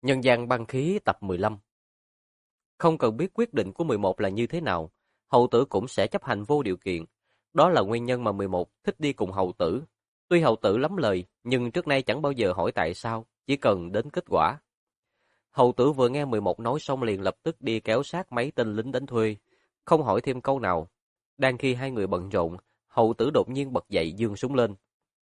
Nhân gian băng khí tập 15. Không cần biết quyết định của 11 là như thế nào, hầu tử cũng sẽ chấp hành vô điều kiện. Đó là nguyên nhân mà 11 thích đi cùng hầu tử. Tuy hầu tử lắm lời, nhưng trước nay chẳng bao giờ hỏi tại sao, chỉ cần đến kết quả. Hầu tử vừa nghe 11 nói xong liền lập tức đi kéo sát mấy tên lính đánh thuê, không hỏi thêm câu nào. Đang khi hai người bận rộn, hầu tử đột nhiên bật dậy giương súng lên.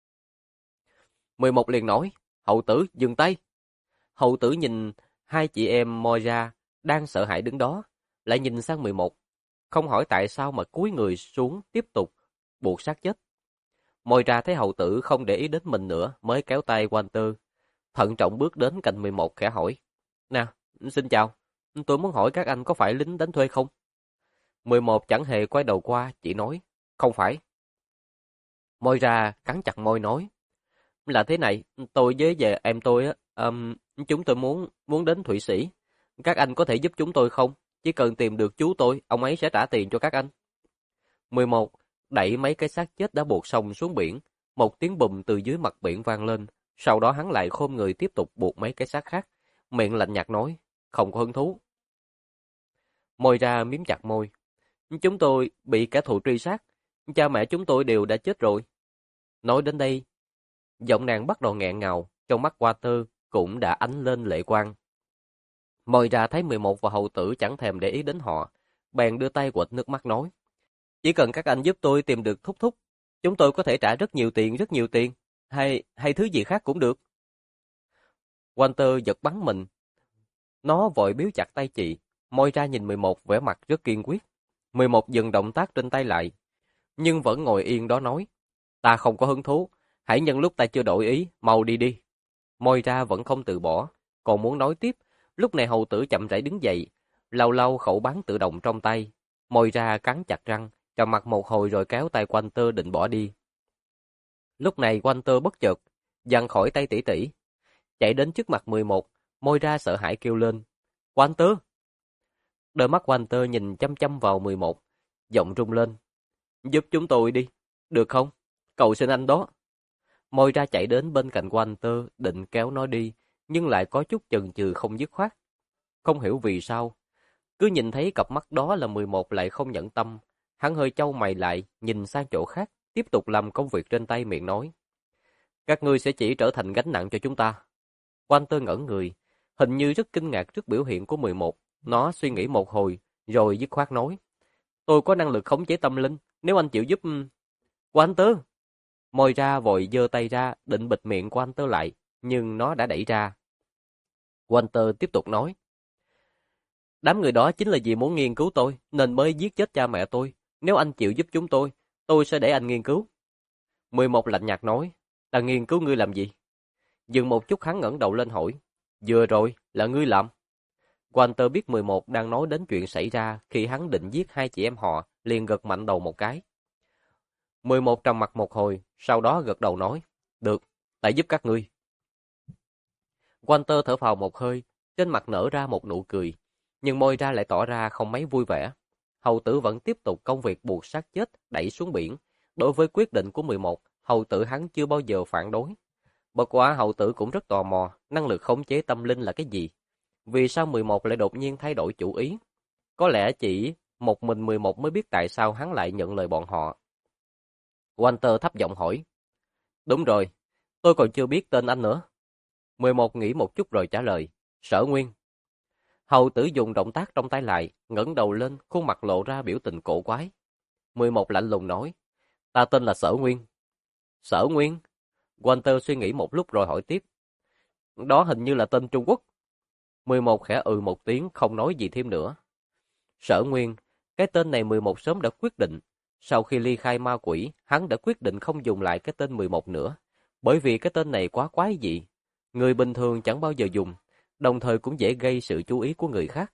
11 liền nói, hầu tử dừng tay. Hầu tử nhìn hai chị em Moira đang sợ hãi đứng đó, lại nhìn sang 11, không hỏi tại sao mà cúi người xuống tiếp tục buộc xác chết. Moira thấy hầu tử không để ý đến mình nữa mới kéo tay Walter, thận trọng bước đến cạnh 11 khẽ hỏi. Nào, xin chào, tôi muốn hỏi các anh có phải lính đánh thuê không? 11 chẳng hề quay đầu qua, chỉ nói, không phải. Moira cắn chặt môi nói, là thế này, tôi với về em tôi á, chúng tôi muốn đến Thụy Sĩ. Các anh có thể giúp chúng tôi không? Chỉ cần tìm được chú tôi, ông ấy sẽ trả tiền cho các anh. 11. Đẩy mấy cái xác chết đã buộc xong xuống biển. Một tiếng bùm từ dưới mặt biển vang lên. Sau đó hắn lại khom người tiếp tục buộc mấy cái xác khác. Miệng lạnh nhạt nói, không có hứng thú. Môi ra miếm chặt môi. Chúng tôi bị kẻ thù truy sát. Cha mẹ chúng tôi đều đã chết rồi. Nói đến đây, giọng nàng bắt đầu nghẹn ngào, trong mắt Walter cũng đã ánh lên lệ quang. Môi ra thấy 11 và hầu tử chẳng thèm để ý đến họ, bèn đưa tay quệt nước mắt nói. Chỉ cần các anh giúp tôi tìm được Thúc Thúc, chúng tôi có thể trả rất nhiều tiền, hay thứ gì khác cũng được. Walter giật bắn mình. Nó vội biếu chặt tay chị, môi ra nhìn 11 vẻ mặt rất kiên quyết. 11 dừng động tác trên tay lại, nhưng vẫn ngồi yên đó nói. Ta không có hứng thú, hãy nhân lúc ta chưa đổi ý, mau đi đi. Môi ra vẫn không từ bỏ, còn muốn nói tiếp. Lúc này hầu tử chậm rãi đứng dậy, lau lau khẩu bắn tự động trong tay. Môi ra cắn chặt răng, trầm mặt một hồi rồi kéo tay Walter định bỏ đi. Lúc này Walter bất chợt giằng khỏi tay tỷ tỷ, chạy đến trước mặt 11, môi ra sợ hãi kêu lên. Walter! Đôi mắt Walter nhìn chăm chăm vào 11, giọng rung lên. Giúp chúng tôi đi, được không? Cầu xin anh đó. Môi ra chạy đến bên cạnh Walter định kéo nó đi, nhưng lại có chút chần chừ không dứt khoát. Không hiểu vì sao, cứ nhìn thấy cặp mắt đó là 11 lại không nhẫn tâm. Hắn hơi chau mày lại, nhìn sang chỗ khác, tiếp tục làm công việc trên tay miệng nói. Các ngươi sẽ chỉ trở thành gánh nặng cho chúng ta. Walter ngẩn người, hình như rất kinh ngạc trước biểu hiện của 11. Nó suy nghĩ một hồi, rồi dứt khoát nói. Tôi có năng lực khống chế tâm linh, nếu anh chịu giúp... Walter! Môi ra vội giơ tay ra, định bịt miệng Walter lại, nhưng nó đã đẩy ra. Walter tiếp tục nói. Đám người đó chính là vì muốn nghiên cứu tôi, nên mới giết chết cha mẹ tôi. Nếu anh chịu giúp chúng tôi sẽ để anh nghiên cứu. 11 lạnh nhạt nói, ta nghiên cứu ngươi làm gì? Dừng một chút hắn ngẩng đầu lên hỏi, vừa rồi, là ngươi làm. Walter biết 11 đang nói đến chuyện xảy ra khi hắn định giết hai chị em họ, liền gật mạnh đầu một cái. 11 trầm mặt một hồi, sau đó gật đầu nói, được, ta giúp các ngươi. Walter thở phào một hơi, trên mặt nở ra một nụ cười, nhưng môi ra lại tỏ ra không mấy vui vẻ. Hầu tử vẫn tiếp tục công việc buộc xác chết đẩy xuống biển. Đối với quyết định của 11, hầu tử hắn chưa bao giờ phản đối. Bất quá hầu tử cũng rất tò mò, năng lực khống chế tâm linh là cái gì? Vì sao 11 lại đột nhiên thay đổi chủ ý? Có lẽ chỉ một mình 11 mới biết tại sao hắn lại nhận lời bọn họ. Walter thấp giọng hỏi. Đúng rồi, tôi còn chưa biết tên anh nữa. 11 nghĩ một chút rồi trả lời. Sở Nguyên. Hầu tử dùng động tác trong tay lại, ngẩng đầu lên, khuôn mặt lộ ra biểu tình cổ quái. 11 lạnh lùng nói. Ta tên là Sở Nguyên. Sở Nguyên? Walter suy nghĩ một lúc rồi hỏi tiếp. Đó hình như là tên Trung Quốc. 11 khẽ một tiếng không nói gì thêm nữa. Sở Nguyên, cái tên này 11 sớm đã quyết định. Sau khi ly khai ma quỷ, hắn đã quyết định không dùng lại cái tên 11 nữa. Bởi vì cái tên này quá quái dị. Người bình thường chẳng bao giờ dùng, đồng thời cũng dễ gây sự chú ý của người khác.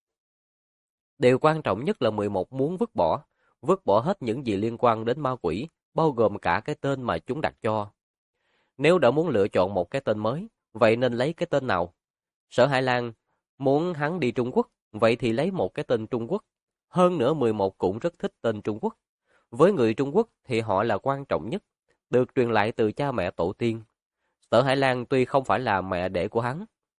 Điều quan trọng nhất là 11 muốn vứt bỏ hết những gì liên quan đến ma quỷ, bao gồm cả cái tên mà chúng đặt cho. Nếu đã muốn lựa chọn một cái tên mới, vậy nên lấy cái tên nào? Sở Hải Lan muốn hắn đi Trung Quốc, vậy thì lấy một cái tên Trung Quốc. Hơn nữa 11 cũng rất thích tên Trung Quốc. Với người Trung Quốc thì họ là quan trọng nhất, được truyền lại từ cha mẹ tổ tiên. Sở Hải Lan tuy không phải là mẹ đẻ của hắn,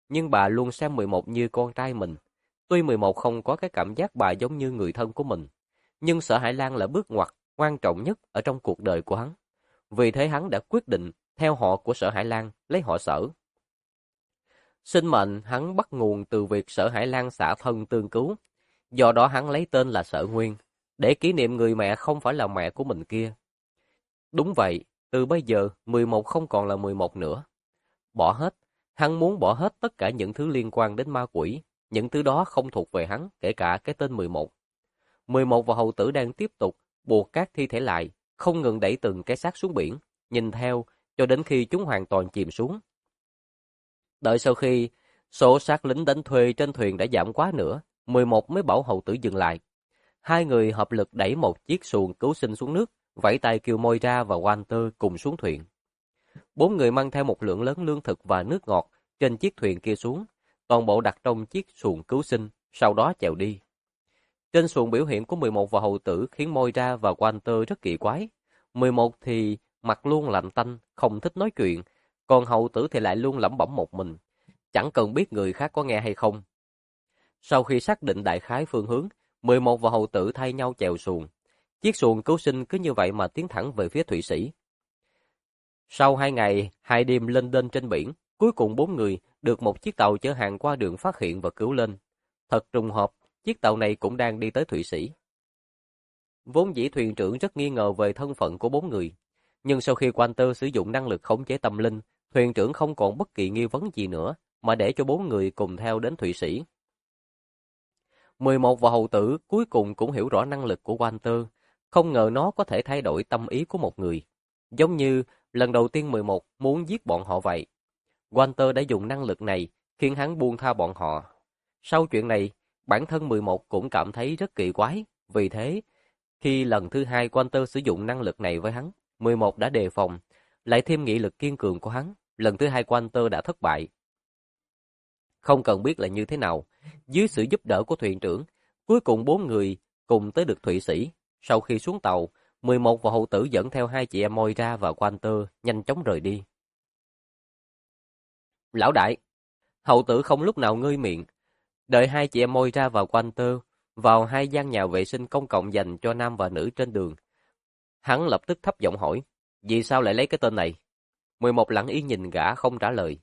nhưng bà luôn xem 11 như con trai mình. Tuy 11 không có cái cảm giác bà giống như người thân của mình, nhưng Sở Hải Lan là bước ngoặt quan trọng nhất ở trong cuộc đời của hắn. Vì thế hắn đã quyết định theo họ của Sở Hải Lan, lấy họ Sở. Sinh mệnh hắn bắt nguồn từ việc Sở Hải Lan xả thân tương cứu, do đó hắn lấy tên là Sở Nguyên, để kỷ niệm người mẹ không phải là mẹ của mình kia. Đúng vậy, từ bây giờ 11 không còn là 11 nữa. Bỏ hết, hắn muốn bỏ hết tất cả những thứ liên quan đến ma quỷ, những thứ đó không thuộc về hắn, kể cả cái tên 11. 11 và hầu tử đang tiếp tục buộc các thi thể lại, không ngừng đẩy từng cái xác xuống biển, nhìn theo cho đến khi chúng hoàn toàn chìm xuống. Đợi sau khi số xác lính đánh thuê trên thuyền đã giảm quá nữa, 11 mới bảo hầu tử dừng lại. Hai người hợp lực đẩy một chiếc xuồng cứu sinh xuống nước, vẫy tay kêu Moira và Walter cùng xuống thuyền. 4 người mang theo một lượng lớn lương thực và nước ngọt trên chiếc thuyền kia xuống, toàn bộ đặt trong chiếc xuồng cứu sinh, sau đó chèo đi. Trên xuồng biểu hiện của 11 và hầu tử khiến Moira và Walter rất kỳ quái. 11 thì mặt luôn lạnh tanh, không thích nói chuyện, còn hầu tử thì lại luôn lẩm bẩm một mình, chẳng cần biết người khác có nghe hay không. Sau khi xác định đại khái phương hướng, 11 và hầu tử thay nhau chèo xuồng. Chiếc xuồng cứu sinh cứ như vậy mà tiến thẳng về phía Thụy Sĩ. Sau 2 ngày, 2 đêm lênh đênh trên biển, cuối cùng 4 người được một chiếc tàu chở hàng qua đường phát hiện và cứu lên. Thật trùng hợp, chiếc tàu này cũng đang đi tới Thụy Sĩ. Vốn dĩ thuyền trưởng rất nghi ngờ về thân phận của 4 người, nhưng sau khi Walter sử dụng năng lực khống chế tâm linh, thuyền trưởng không còn bất kỳ nghi vấn gì nữa, mà để cho 4 người cùng theo đến Thụy Sĩ. 11 và hầu tử cuối cùng cũng hiểu rõ năng lực của Walter, không ngờ nó có thể thay đổi tâm ý của một người. Giống như lần đầu tiên 11 muốn giết bọn họ vậy. Walter đã dùng năng lực này khiến hắn buông tha bọn họ. Sau chuyện này, bản thân 11 cũng cảm thấy rất kỳ quái, vì thế, khi lần thứ 2 Walter sử dụng năng lực này với hắn, 11 đã đề phòng, lại thêm nghị lực kiên cường của hắn, lần thứ 2 Walter đã thất bại. Không cần biết là như thế nào, dưới sự giúp đỡ của thuyền trưởng, cuối cùng 4 người cùng tới được Thụy Sĩ. Sau khi xuống tàu, 11 và hầu tử dẫn theo 2 chị em Moira và Walter nhanh chóng rời đi. Lão đại, hầu tử không lúc nào ngơi miệng, đợi 2 chị em Moira và Walter vào 2 gian nhà vệ sinh công cộng dành cho nam và nữ trên đường. Hắn lập tức thấp giọng hỏi, vì sao lại lấy cái tên này? 11 lặng yên nhìn gã không trả lời.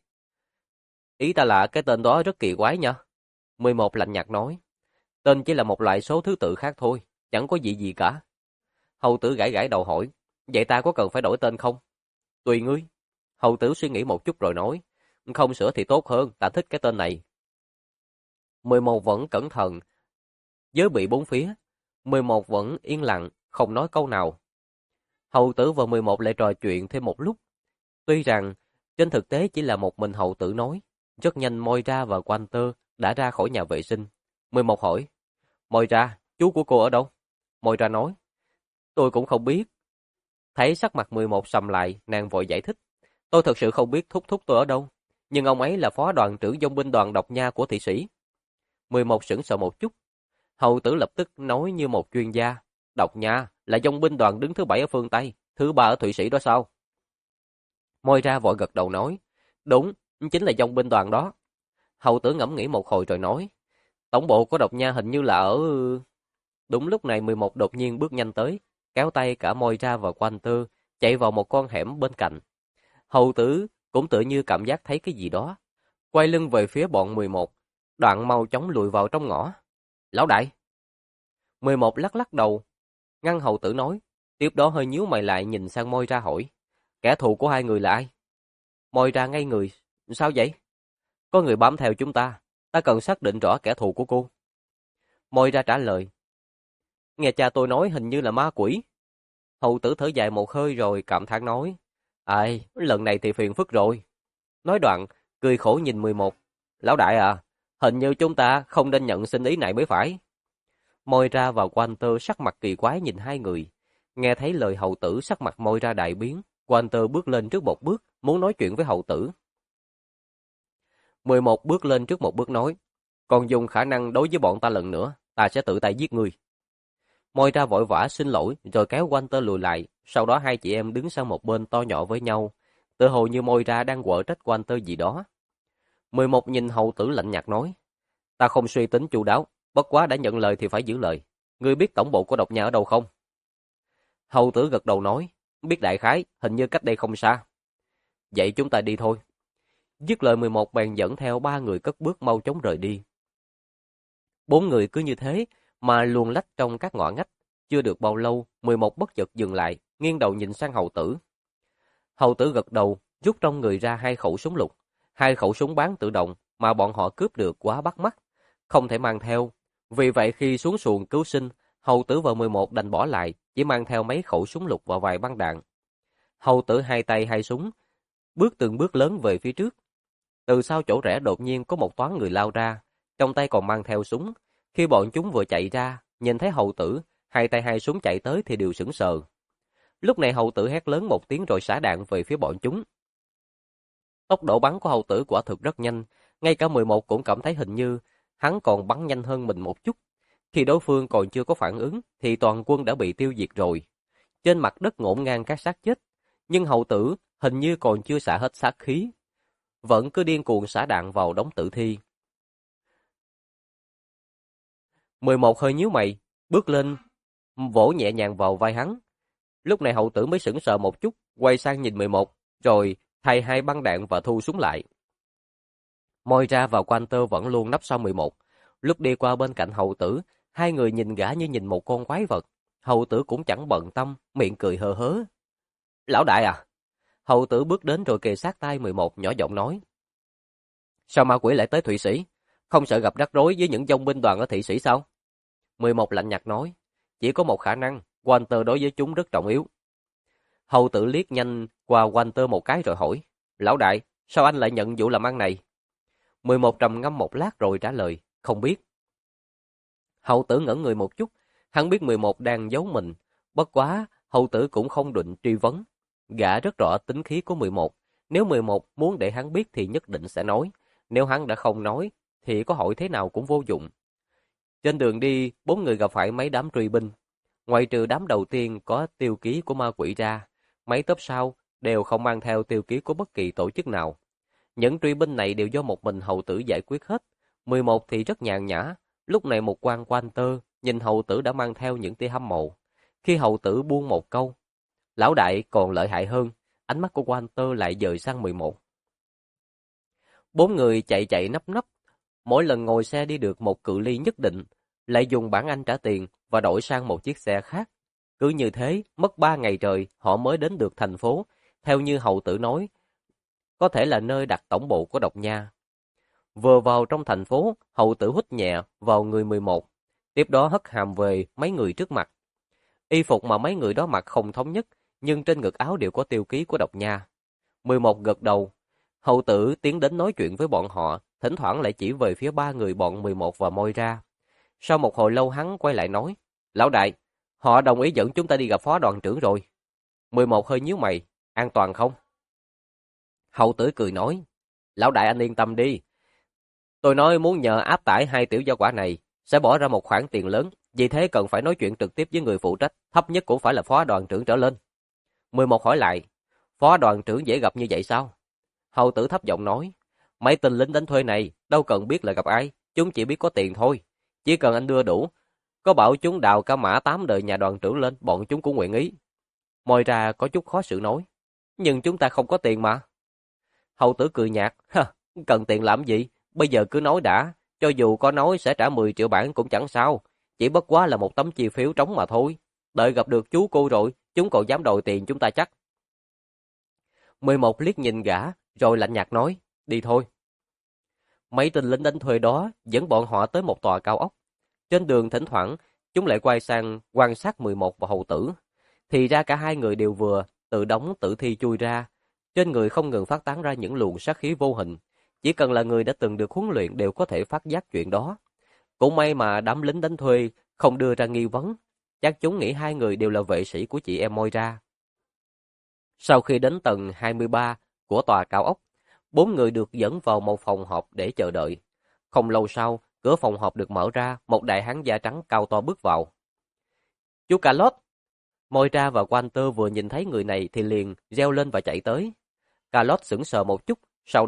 Ý ta là cái tên đó rất kỳ quái nha. 11 lạnh nhạt nói, tên chỉ là một loại số thứ tự khác thôi, chẳng có gì gì cả. Hầu tử gãi gãi đầu hỏi, vậy ta có cần phải đổi tên không? Tùy ngươi. Hầu tử suy nghĩ một chút rồi nói, không sửa thì tốt hơn, ta thích cái tên này. 11 vẫn cẩn thận, giới bị bốn phía. 11 vẫn yên lặng, không nói câu nào. Hầu tử và 11 lại trò chuyện thêm một lúc. Tuy rằng, trên thực tế chỉ là một mình hầu tử nói, rất nhanh Moira và Walter đã ra khỏi nhà vệ sinh. 11 hỏi, Moira, chú của cô ở đâu? Moira nói, tôi cũng không biết. Thấy sắc mặt 11 sầm lại, nàng vội giải thích, tôi thật sự không biết thúc thúc tôi ở đâu, nhưng ông ấy là phó đoàn trưởng dòng binh đoàn độc nha của thị sĩ. 11 sững sờ một chút. Hầu tử lập tức nói như một chuyên gia, độc nha là dòng binh đoàn đứng thứ 7 ở phương Tây, thứ 3 ở Thụy Sĩ đó sao? Moira vội gật đầu nói, đúng, chính là dòng binh đoàn đó. Hầu tử ngẫm nghĩ một hồi rồi nói, tổng bộ của độc nha hình như là ở... Đúng lúc này 11 đột nhiên bước nhanh tới, kéo tay cả Moira và Walter chạy vào một con hẻm bên cạnh. Hầu tử cũng tự như cảm giác thấy cái gì đó, quay lưng về phía bọn 11, đoạn mau chóng lùi vào trong ngõ. Lão đại! 11 lắc lắc đầu, ngăn hầu tử nói, tiếp đó hơi nhíu mày lại nhìn sang Moira hỏi, kẻ thù của hai người là ai? Moira ngây người, sao vậy? Có người bám theo chúng ta cần xác định rõ kẻ thù của cô. Moira trả lời, nghe cha tôi nói hình như là ma quỷ. Hầu tử thở dài một hơi rồi cảm thán nói, ai, lần này thì phiền phức rồi. Nói đoạn, cười khổ nhìn 11, lão đại à, hình như chúng ta không nên nhận sinh ý này mới phải. Moira và Walter sắc mặt kỳ quái nhìn hai người. Nghe thấy lời hầu tử sắc mặt Moira đại biến, Walter bước lên trước một bước, muốn nói chuyện với hầu tử. 11 bước lên trước một bước nói, còn dùng khả năng đối với bọn ta lần nữa, ta sẽ tự tay giết ngươi. Moira vội vã xin lỗi rồi kéo Walter lùi lại, sau đó hai chị em đứng sang một bên to nhỏ với nhau, tự hồ như Moira đang quở trách Walter gì đó. 11 nhìn hầu tử lạnh nhạt nói, ta không suy tính chu đáo, bất quá đã nhận lời thì phải giữ lời. Ngươi biết tổng bộ của độc nha ở đâu không? Hầu tử gật đầu nói, biết đại khái, hình như cách đây không xa. Vậy chúng ta đi thôi. Dứt lời 11 bèn dẫn theo 3 người cất bước mau chóng rời đi. 4 người cứ như thế mà luồn lách trong các ngõ ngách. Chưa được bao lâu, 11 bất chợt dừng lại, nghiêng đầu nhìn sang hầu tử. Hầu tử gật đầu, rút trong người ra 2 khẩu súng lục. 2 khẩu súng bán tự động mà bọn họ cướp được quá bắt mắt, không thể mang theo. Vì vậy khi xuống xuồng cứu sinh, hầu tử và 11 đành bỏ lại, chỉ mang theo mấy khẩu súng lục và vài băng đạn. Hầu tử hai tay hai súng, bước từng bước lớn về phía trước. Từ sau chỗ rẽ đột nhiên có một toán người lao ra, trong tay còn mang theo súng. Khi bọn chúng vừa chạy ra, nhìn thấy hầu tử, hai tay hai súng chạy tới thì đều sững sờ. Lúc này hầu tử hét lớn một tiếng rồi xả đạn về phía bọn chúng. Tốc độ bắn của hầu tử quả thực rất nhanh, ngay cả 11 cũng cảm thấy hình như hắn còn bắn nhanh hơn mình một chút. Khi đối phương còn chưa có phản ứng thì toàn quân đã bị tiêu diệt rồi. Trên mặt đất ngổn ngang các xác chết, nhưng hầu tử hình như còn chưa xả hết sát khí, vẫn cứ điên cuồng xả đạn vào đống tử thi. 11 hơi nhíu mày, bước lên, vỗ nhẹ nhàng vào vai hắn. Lúc này hầu tử mới sững sờ một chút, quay sang nhìn 11, rồi thay 2 băng đạn và thu súng lại. Moira và Walter vẫn luôn nấp sau 11. Lúc đi qua bên cạnh hầu tử, hai người nhìn gã như nhìn một con quái vật. Hầu tử cũng chẳng bận tâm, miệng cười hờ hớ. Lão đại à? Hầu tử bước đến rồi kề sát tai 11 nhỏ giọng nói. Sao ma quỷ lại tới Thụy Sĩ? Không sợ gặp rắc rối với những dòng binh đoàn ở Thụy Sĩ sao? 11 lạnh nhạt nói. Chỉ có một khả năng, Walter đối với chúng rất trọng yếu. Hầu tử liếc nhanh qua Walter một cái rồi hỏi. Lão đại, sao anh lại nhận vụ làm ăn này? 11 trầm ngâm một lát rồi trả lời. Không biết. Hầu tử ngẩn người một chút. Hắn biết 11 đang giấu mình. Bất quá, hầu tử cũng không định truy vấn. Gã rất rõ tính khí của 11. Nếu 11 muốn để hắn biết thì nhất định sẽ nói. Nếu hắn đã không nói, thì có hỏi thế nào cũng vô dụng. Trên đường đi, 4 người gặp phải mấy đám truy binh. Ngoại trừ đám đầu tiên có tiêu ký của ma quỷ ra, mấy tốp sau đều không mang theo tiêu ký của bất kỳ tổ chức nào. Những truy binh này đều do một mình hầu tử giải quyết hết. 11 thì rất nhàn nhã. Lúc này một quan Walter nhìn hầu tử đã mang theo những tia hâm mộ. Khi hầu tử buông một câu, lão đại còn lợi hại hơn, ánh mắt của Walter lại dời sang 11. 4 người chạy nấp nấp, mỗi lần ngồi xe đi được một cự ly nhất định, lại dùng bảng Anh trả tiền và đổi sang một chiếc xe khác. Cứ như thế, mất 3 ngày trời, họ mới đến được thành phố, theo như hầu tử nói, có thể là nơi đặt tổng bộ của độc nha. Vừa vào trong thành phố, hầu tử hít nhẹ vào người 11, tiếp đó hất hàm về mấy người trước mặt. Y phục mà mấy người đó mặc không thống nhất, nhưng trên ngực áo đều có tiêu ký của độc nha. 11 gật đầu. Hầu tử tiến đến nói chuyện với bọn họ, thỉnh thoảng lại chỉ về phía 3 người bọn 11 và Moira. Sau một hồi lâu hắn quay lại nói, lão đại, họ đồng ý dẫn chúng ta đi gặp phó đoàn trưởng rồi. 11 hơi nhíu mày, an toàn không? Hầu tử cười nói, lão đại anh yên tâm đi. Tôi nói muốn nhờ áp tải 2 tiểu gia quả này, sẽ bỏ ra một khoản tiền lớn, vì thế cần phải nói chuyện trực tiếp với người phụ trách, thấp nhất cũng phải là phó đoàn trưởng trở lên. 11 hỏi lại, phó đoàn trưởng dễ gặp như vậy sao? Hầu tử thấp giọng nói, mấy tên lính đánh thuê này đâu cần biết là gặp ai, chúng chỉ biết có tiền thôi. Chỉ cần anh đưa đủ, có bảo chúng đào cả mã 8 đời nhà đoàn trưởng lên, bọn chúng cũng nguyện ý. Moira có chút khó xử nói, nhưng chúng ta không có tiền mà. Hầu tử cười nhạt, cần tiền làm gì, bây giờ cứ nói đã, cho dù có nói sẽ trả 10 triệu bảng cũng chẳng sao, chỉ bất quá là một tấm chi phiếu trống mà thôi. Đợi gặp được chú cô rồi, chúng còn dám đòi tiền chúng ta chắc. 11 liếc nhìn gã, rồi lạnh nhạt nói, đi thôi. Mấy tên lính đánh thuê đó dẫn bọn họ tới một tòa cao ốc. Trên đường thỉnh thoảng, chúng lại quay sang quan sát 11 và hầu tử. Thì ra cả hai người đều vừa tự đóng tử thi chui ra. Trên người không ngừng phát tán ra những luồng sát khí vô hình. Chỉ cần là người đã từng được huấn luyện đều có thể phát giác chuyện đó. Cũng may mà đám lính đánh thuê không đưa ra nghi vấn. Chắc chúng nghĩ hai người đều là vệ sĩ của chị em Moira. Sau khi đến tầng 23 của tòa cao ốc, 4 người được dẫn vào một phòng họp để chờ đợi. Không lâu sau, cửa phòng họp được mở ra, một đại hán da trắng cao to bước vào. Chú Carlos! Moira và Walter vừa nhìn thấy người này thì liền reo lên và chạy tới. Carlos sững sờ một chút, sau đó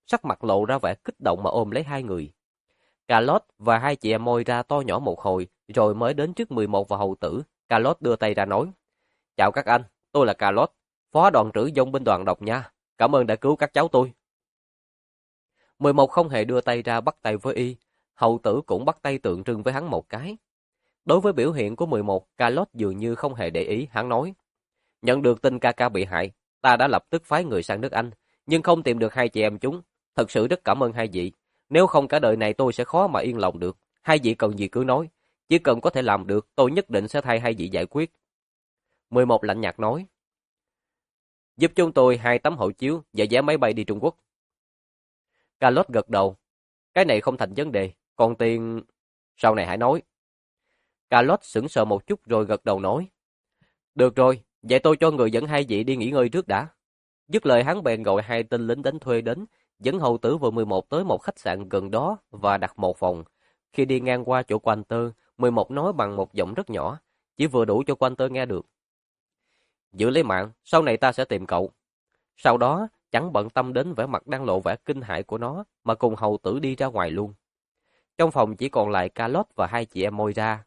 sắc mặt lộ ra vẻ kích động mà ôm lấy hai người. Carlot và hai chị em Moira to nhỏ một hồi, rồi mới đến trước 11 và hầu tử. Carlot đưa tay ra nói, chào các anh, tôi là Carlot, phó đoàn trưởng dòng binh đoàn độc nha, cảm ơn đã cứu các cháu tôi. 11 không hề đưa tay ra bắt tay với y, hầu tử cũng bắt tay tượng trưng với hắn một cái. Đối với biểu hiện của 11, Carlot dường như không hề để ý, hắn nói, nhận được tin ca ca bị hại, ta đã lập tức phái người sang nước Anh, nhưng không tìm được hai chị em chúng. Thật sự rất cảm ơn hai vị. Nếu không cả đời này tôi sẽ khó mà yên lòng được. Hai vị cần gì cứ nói. Chỉ cần có thể làm được, tôi nhất định sẽ thay hai vị giải quyết. 11 lạnh nhạt nói. Giúp chúng tôi 2 tấm hộ chiếu và vé máy bay đi Trung Quốc. Carlos gật đầu. Cái này không thành vấn đề. Còn tiền... Sau này hãy nói. Carlos sững sờ một chút rồi gật đầu nói. Được rồi, vậy tôi cho người dẫn hai vị đi nghỉ ngơi trước đã. Dứt lời hắn bèn gọi 2 tên lính đánh thuê đến, dẫn hầu tử và 11 tới một khách sạn gần đó và đặt một phòng. Khi đi ngang qua chỗ Walter, 11 nói bằng một giọng rất nhỏ, chỉ vừa đủ cho Walter nghe được. Giữ lấy mạng, sau này ta sẽ tìm cậu. Sau đó, chẳng bận tâm đến vẻ mặt đang lộ vẻ kinh hãi của nó, mà cùng hầu tử đi ra ngoài luôn. Trong phòng chỉ còn lại Carlot và hai chị em Moira.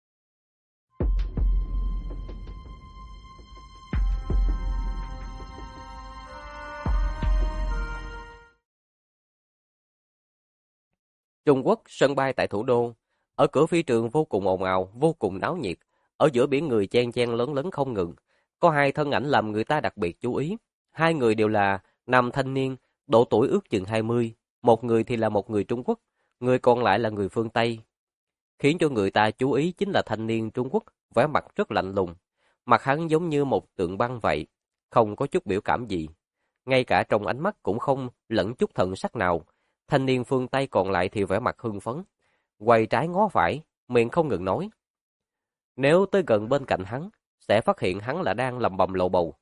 Trung Quốc, sân bay tại thủ đô. Ở cửa phi trường vô cùng ồn ào, vô cùng náo nhiệt. Ở giữa biển người chen chen lớn lớn không ngừng. Có 2 thân ảnh làm người ta đặc biệt chú ý. 2 người đều là nam thanh niên, độ tuổi ước chừng 20. Một người thì là một người Trung Quốc, người còn lại là người phương Tây. Khiến cho người ta chú ý chính là thanh niên Trung Quốc, vẻ mặt rất lạnh lùng. Mặt hắn giống như một tượng băng vậy, không có chút biểu cảm gì. Ngay cả trong ánh mắt cũng không lẫn chút thần sắc nào. Thanh niên phương Tây còn lại thì vẻ mặt hưng phấn, quay trái ngó phải, miệng không ngừng nói. Nếu tới gần bên cạnh hắn, sẽ phát hiện hắn là đang lầm bầm lầu bầu.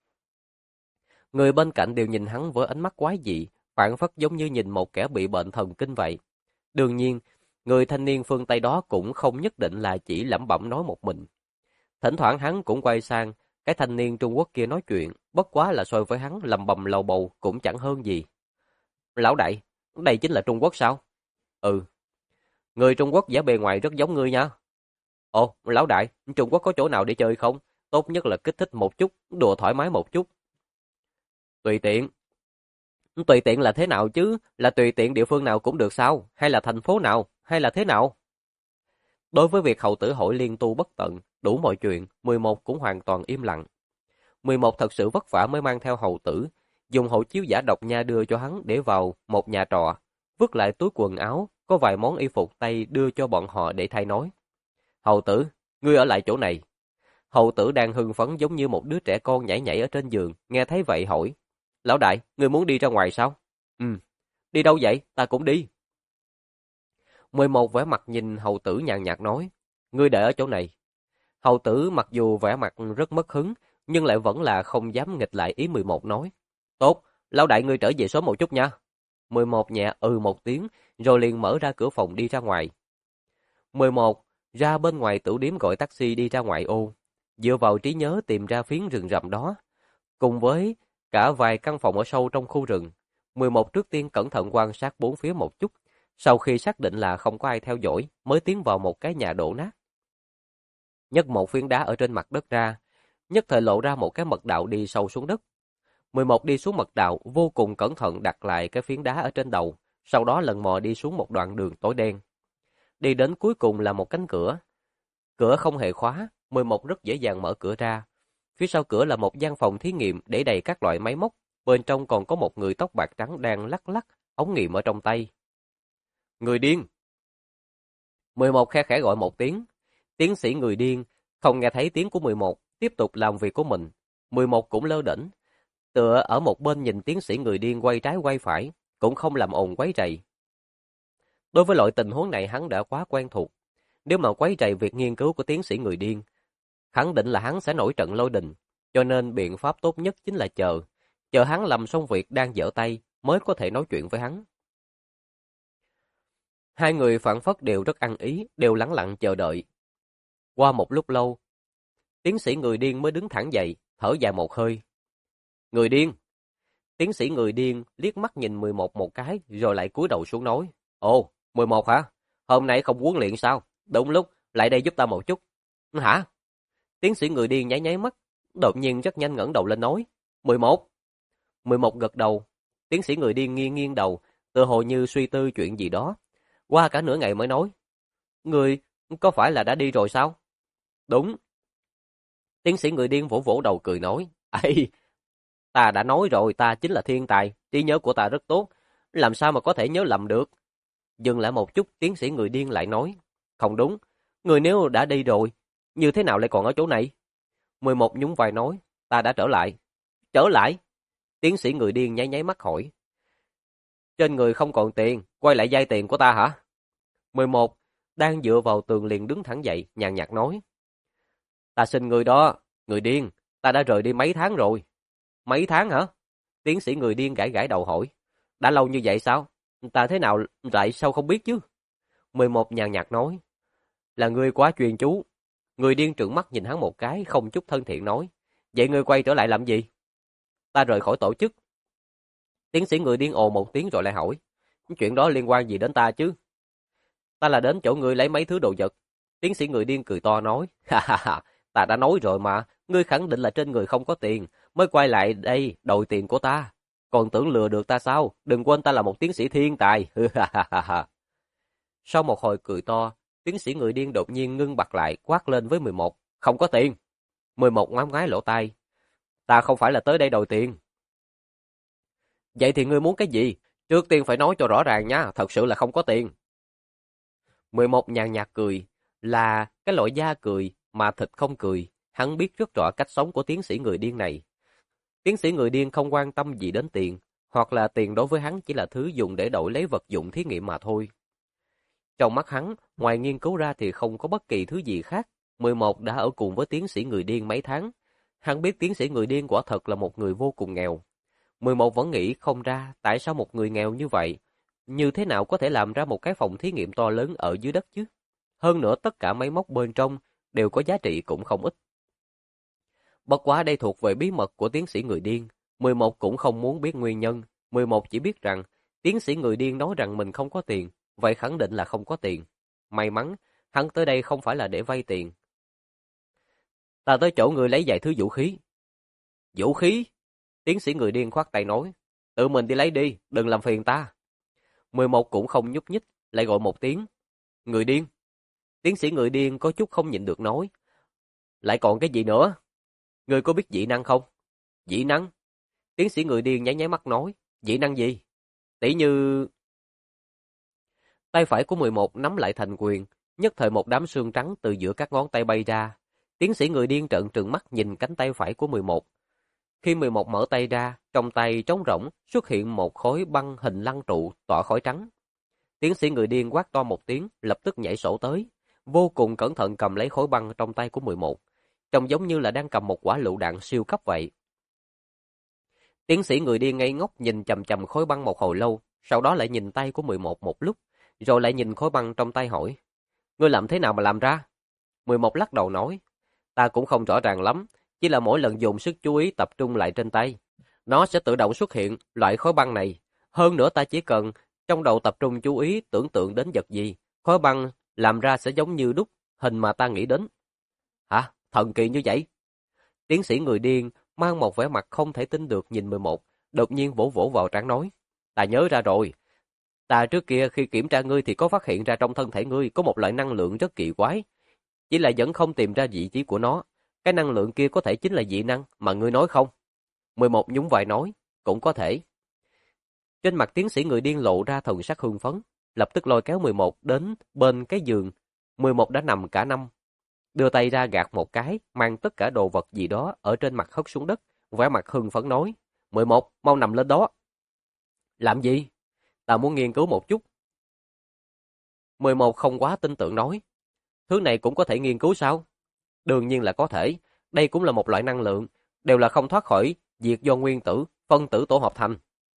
Người bên cạnh đều nhìn hắn với ánh mắt quái dị, phảng phất giống như nhìn một kẻ bị bệnh thần kinh vậy. Đương nhiên, người thanh niên phương Tây đó cũng không nhất định là chỉ lẩm bẩm nói một mình. Thỉnh thoảng hắn cũng quay sang cái thanh niên Trung Quốc kia nói chuyện, bất quá là so với hắn lầm bầm lầu bầu cũng chẳng hơn gì. Lão đại, đây chính là Trung Quốc sao? Ừ. Người Trung Quốc vẻ bề ngoài rất giống ngươi nha. Ồ, lão đại, Trung Quốc có chỗ nào để chơi không? Tốt nhất là kích thích một chút, đùa thoải mái một chút. Tùy tiện. Tùy tiện là thế nào chứ? Là tùy tiện địa phương nào cũng được sao? Hay là thành phố nào? Hay là thế nào? Đối với việc hầu tử hội liên tu bất tận, đủ mọi chuyện, 11 cũng hoàn toàn im lặng. 11 thật sự vất vả mới mang theo hầu tử, dùng hộ chiếu giả độc nha đưa cho hắn để vào một nhà trọ, vứt lại túi quần áo, có vài món y phục Tây đưa cho bọn họ để thay nói. Hầu tử, ngươi ở lại chỗ này. Hầu tử đang hưng phấn giống như một đứa trẻ con nhảy nhảy ở trên giường, nghe thấy vậy hỏi. Lão đại, ngươi muốn đi ra ngoài sao? Ừ, đi đâu vậy? Ta cũng đi. 11 vẻ mặt nhìn hầu tử nhàn nhạt nói. Ngươi đợi ở chỗ này. Hầu tử mặc dù vẻ mặt rất mất hứng, nhưng lại vẫn là không dám nghịch lại ý 11 nói. Tốt, lão đại ngươi trở về sớm một chút nha. 11 nhẹ một tiếng, rồi liền mở ra cửa phòng đi ra ngoài. 11 ra bên ngoài tửu điếm gọi taxi đi ra ngoài ô, dựa vào trí nhớ tìm ra phiến rừng rậm đó, cùng với cả vài căn phòng ở sâu trong khu rừng. 11 trước tiên cẩn thận quan sát bốn phía một chút, sau khi xác định là không có ai theo dõi, mới tiến vào một cái nhà đổ nát. Nhấc một phiến đá ở trên mặt đất ra, nhất thời lộ ra một cái mật đạo đi sâu xuống đất. 11 đi xuống mật đạo, vô cùng cẩn thận đặt lại cái phiến đá ở trên đầu, sau đó lần mò đi xuống một đoạn đường tối đen. Đi đến cuối cùng là một cánh cửa. Cửa không hề khóa, 11 rất dễ dàng mở cửa ra. Phía sau cửa là một gian phòng thí nghiệm để đầy các loại máy móc, bên trong còn có một người tóc bạc trắng đang lắc lắc ống nghiệm ở trong tay. Người điên! 11 khe khẽ gọi một tiếng. Tiến sĩ người điên không nghe thấy tiếng của 11, tiếp tục làm việc của mình. 11 cũng lơ đễnh, tựa ở một bên nhìn tiến sĩ người điên quay trái quay phải, cũng không làm ồn quấy rầy. Đối với loại tình huống này hắn đã quá quen thuộc. Nếu mà quấy rầy việc nghiên cứu của tiến sĩ người điên, khẳng định là hắn sẽ nổi trận lôi đình, cho nên biện pháp tốt nhất chính là chờ hắn làm xong việc đang dở tay mới có thể nói chuyện với hắn. Hai người phảng phất đều rất ăn ý, đều lẳng lặng chờ đợi. Qua một lúc lâu, tiến sĩ người điên mới đứng thẳng dậy, thở dài một hơi. Người điên! Tiến sĩ người điên liếc mắt nhìn 11 một cái rồi lại cúi đầu xuống nói. Ồ, 11 hả? Hôm nay không huấn luyện sao? Đúng lúc, lại đây giúp ta một chút. Hả? Tiến sĩ người điên nháy nháy mắt, đột nhiên rất nhanh ngẩng đầu lên nói. 11. 11 gật đầu. Tiến sĩ người điên nghiêng nghiêng đầu, tựa hồ như suy tư chuyện gì đó. Qua cả nửa ngày mới nói. Người có phải là đã đi rồi sao? Đúng. Tiến sĩ người điên vỗ vỗ đầu cười nói. Ây, ta đã nói rồi, ta chính là thiên tài, trí nhớ của ta rất tốt, làm sao mà có thể nhớ lầm được. Dừng lại một chút, tiến sĩ người điên lại nói. Không đúng, người nếu đã đi rồi, như thế nào lại còn ở chỗ này? 11 nhún vai nói. Ta đã trở lại. Trở lại? Tiến sĩ người điên nháy nháy mắt hỏi. Trên người không còn tiền, quay lại vay tiền của ta hả? 11 đang dựa vào tường liền đứng thẳng dậy, nhàn nhạt nói. Ta xin người đó, người điên, ta đã rời đi mấy tháng rồi. Mấy tháng hả? Tiến sĩ người điên gãi gãi đầu hỏi. Đã lâu như vậy sao? Ta thế nào lại sao không biết chứ? 11 nhàn nhạt nói. Là ngươi quá chuyên chú. Người điên trợn mắt nhìn hắn một cái, không chút thân thiện nói. Vậy ngươi quay trở lại làm gì? Ta rời khỏi tổ chức. Tiến sĩ người điên ồ một tiếng rồi lại hỏi. Chuyện đó liên quan gì đến ta chứ? Ta là đến chỗ ngươi lấy mấy thứ đồ vật. Tiến sĩ người điên cười to nói. Ha ha ha, ta đã nói rồi mà, ngươi khẳng định là trên người không có tiền, mới quay lại đây đòi tiền của ta. Còn tưởng lừa được ta sao? Đừng quên ta là một tiến sĩ thiên tài. Sau một hồi cười to, tiến sĩ người điên đột nhiên ngưng bặt lại, quát lên với 11. Không có tiền. 11 ngoái ngoái lỗ tai. Ta không phải là tới đây đòi tiền. Vậy thì ngươi muốn cái gì? Trước tiên phải nói cho rõ ràng nha, thật sự là không có tiền. 11 nhàn nhạt cười, là cái loại da cười mà thịt không cười. Hắn biết rất rõ cách sống của tiến sĩ người điên này. Tiến sĩ người điên không quan tâm gì đến tiền, hoặc là tiền đối với hắn chỉ là thứ dùng để đổi lấy vật dụng thí nghiệm mà thôi. Trong mắt hắn, ngoài nghiên cứu ra thì không có bất kỳ thứ gì khác. 11 đã ở cùng với tiến sĩ người điên mấy tháng. Hắn biết tiến sĩ người điên quả thật là một người vô cùng nghèo. 11 vẫn nghĩ không ra tại sao một người nghèo như vậy, như thế nào có thể làm ra một cái phòng thí nghiệm to lớn ở dưới đất chứ? Hơn nữa tất cả máy móc bên trong đều có giá trị cũng không ít. Bất quá đây thuộc về bí mật của tiến sĩ người điên. 11 cũng không muốn biết nguyên nhân. 11 chỉ biết rằng tiến sĩ người điên nói rằng mình không có tiền, vậy khẳng định là không có tiền. May mắn, hắn tới đây không phải là để vay tiền. Ta tới chỗ người lấy vài thứ vũ khí. Vũ khí? Tiến sĩ người điên khoát tay nói. Tự mình đi lấy đi, đừng làm phiền ta. 11 cũng không nhúc nhích, lại gọi một tiếng. Người điên. Tiến sĩ người điên có chút không nhịn được nói. Lại còn cái gì nữa? Người có biết dị năng không? Dị năng? Tiến sĩ người điên nháy nháy mắt nói. Dị năng gì? Tỉ như... Tay phải của 11 nắm lại thành quyền, nhất thời một đám xương trắng từ giữa các ngón tay bay ra. Tiến sĩ người điên trợn trừng mắt nhìn cánh tay phải của 11. Khi 11 mở tay ra, trong tay trống rỗng xuất hiện một khối băng hình lăng trụ tỏa khói trắng. Tiến sĩ người điên quát to một tiếng, lập tức nhảy sổ tới, vô cùng cẩn thận cầm lấy khối băng trong tay của 11. Trông giống như là đang cầm một quả lựu đạn siêu cấp vậy. Tiến sĩ người điên ngây ngốc nhìn chằm chằm khối băng một hồi lâu, sau đó lại nhìn tay của 11 một lúc, rồi lại nhìn khối băng trong tay hỏi. Ngươi làm thế nào mà làm ra? 11 lắc đầu nói. Ta cũng không rõ ràng lắm, chỉ là mỗi lần dùng sức chú ý tập trung lại trên tay, nó sẽ tự động xuất hiện loại khối băng này. Hơn nữa ta chỉ cần trong đầu tập trung chú ý tưởng tượng đến vật gì, khối băng làm ra sẽ giống như đúc hình mà ta nghĩ đến. Hả? Thần kỳ như vậy? Tiến sĩ người điên mang một vẻ mặt không thể tin được nhìn 11, đột nhiên vỗ vỗ vào trán nói. Ta nhớ ra rồi. Ta trước kia khi kiểm tra ngươi thì có phát hiện ra trong thân thể ngươi có một loại năng lượng rất kỳ quái. Chỉ là vẫn không tìm ra vị trí của nó. Cái năng lượng kia có thể chính là dị năng mà ngươi nói không? 11 nhún vai nói. Cũng có thể. Trên mặt tiến sĩ người điên lộ ra thần sắc hưng phấn. Lập tức lôi kéo 11 đến bên cái giường. 11 đã nằm cả năm. Đưa tay ra gạt một cái, mang tất cả đồ vật gì đó ở trên mặt hất xuống đất. Vẻ mặt hưng phấn nói. 11, mau nằm lên đó. Làm gì? Ta muốn nghiên cứu một chút. 11 không quá tin tưởng nói. Thứ này cũng có thể nghiên cứu sao? Đương nhiên là có thể. Đây cũng là một loại năng lượng. Đều là không thoát khỏi việc do nguyên tử, phân tử tổ hợp thành.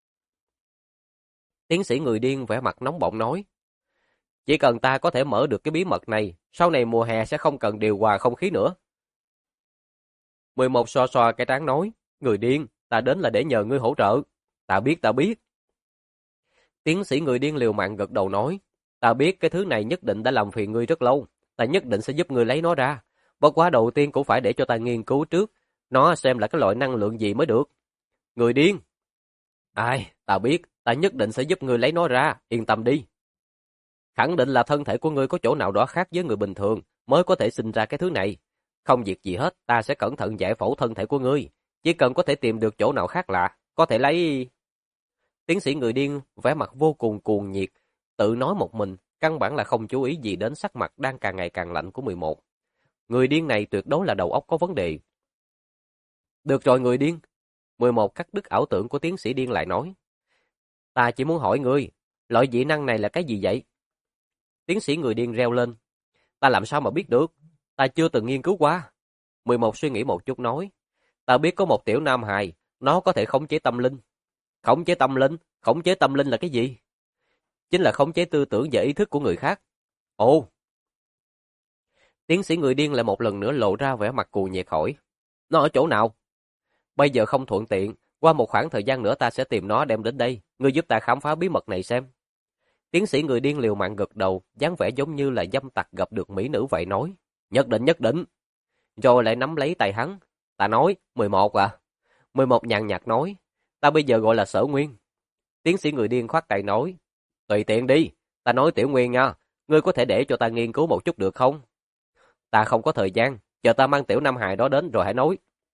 Tiến sĩ người điên vẻ mặt nóng bỏng nói. Chỉ cần ta có thể mở được cái bí mật này, sau này mùa hè sẽ không cần điều hòa không khí nữa. 11 xoa xoa cái trán nói. Người điên, ta đến là để nhờ ngươi hỗ trợ. Ta biết. Tiến sĩ người điên liều mạng gật đầu nói, ta biết cái thứ này nhất định đã làm phiền ngươi rất lâu, ta nhất định sẽ giúp ngươi lấy nó ra. Bất quá đầu tiên cũng phải để cho ta nghiên cứu trước, nó xem là cái loại năng lượng gì mới được. Người điên. Ai, ta biết, ta nhất định sẽ giúp ngươi lấy nó ra, yên tâm đi. Khẳng định là thân thể của ngươi có chỗ nào đó khác với người bình thường, mới có thể sinh ra cái thứ này. Không việc gì hết, ta sẽ cẩn thận giải phẫu thân thể của ngươi. Chỉ cần có thể tìm được chỗ nào khác lạ, có thể lấy... Tiến sĩ người điên vẻ mặt vô cùng cuồng nhiệt, tự nói một mình, căn bản là không chú ý gì đến sắc mặt đang càng ngày càng lạnh của 11. Người điên này tuyệt đối là đầu óc có vấn đề. Được rồi người điên. 11 cắt đứt ảo tưởng của tiến sĩ điên lại nói. Ta chỉ muốn hỏi ngươi, loại dị năng này là cái gì vậy? Tiến sĩ người điên reo lên. Ta làm sao mà biết được? Ta chưa từng nghiên cứu qua. 11 suy nghĩ một chút nói. Ta biết có một tiểu nam hài, nó có thể khống chế tâm linh. Khống chế tâm linh? Khống chế tâm linh là cái gì? Chính là khống chế tư tưởng và ý thức của người khác. Ồ! Tiến sĩ người điên lại một lần nữa lộ ra vẻ mặt cuồng nhiệt hỏi. Nó ở chỗ nào? Bây giờ không thuận tiện, qua một khoảng thời gian nữa ta sẽ tìm nó đem đến đây. Ngươi giúp ta khám phá bí mật này xem. Tiến sĩ người điên liều mạng gật đầu, dáng vẻ giống như là dâm tặc gặp được mỹ nữ vậy nói. Nhất định, nhất định. Rồi lại nắm lấy tay hắn. Ta nói, 11 à? 11 nhàn nhạt nói. Ta bây giờ gọi là Sở Nguyên. Tiến sĩ người điên khoát tay nói. Tùy tiện đi, ta nói Tiểu Nguyên nha. Ngươi có thể để cho ta nghiên cứu một chút được không? Ta không có thời gian, chờ ta mang tiểu nam hài đó đến rồi hãy nói.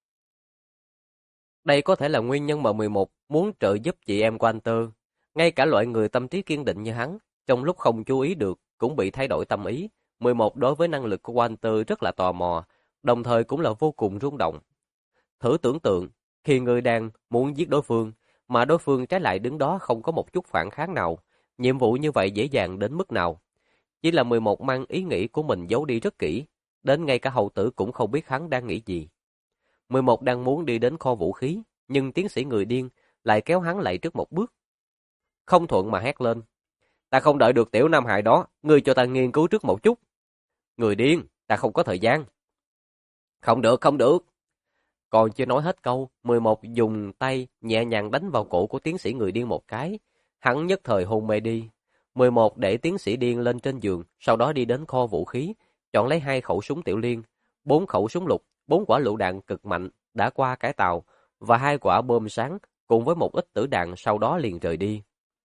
Đây có thể là nguyên nhân mà 11 muốn trợ giúp chị em của anh Tơ. Ngay cả loại người tâm trí kiên định như hắn, trong lúc không chú ý được, cũng bị thay đổi tâm ý. 11 đối với năng lực của Walter rất là tò mò, đồng thời cũng là vô cùng rung động. Thử tưởng tượng, khi người đang muốn giết đối phương, mà đối phương trái lại đứng đó không có một chút phản kháng nào, nhiệm vụ như vậy dễ dàng đến mức nào. Chỉ là 11 mang ý nghĩ của mình giấu đi rất kỹ, đến ngay cả hậu tử cũng không biết hắn đang nghĩ gì. 11 đang muốn đi đến kho vũ khí, nhưng tiến sĩ người điên lại kéo hắn lại trước một bước. Không thuận mà hét lên. Ta không đợi được tiểu nam hài đó, ngươi cho ta nghiên cứu trước một chút. Người điên, ta không có thời gian. Không được, không được. Còn chưa nói hết câu, 11 dùng tay nhẹ nhàng đánh vào cổ của tiến sĩ người điên một cái. Hắn nhất thời hôn mê đi. 11 để tiến sĩ điên lên trên giường, sau đó đi đến kho vũ khí, chọn lấy 2 khẩu súng tiểu liên, 4 khẩu súng lục, 4 quả lựu đạn cực mạnh đã qua cải tạo và 2 quả bom sáng cùng với một ít tử đạn, sau đó liền rời đi.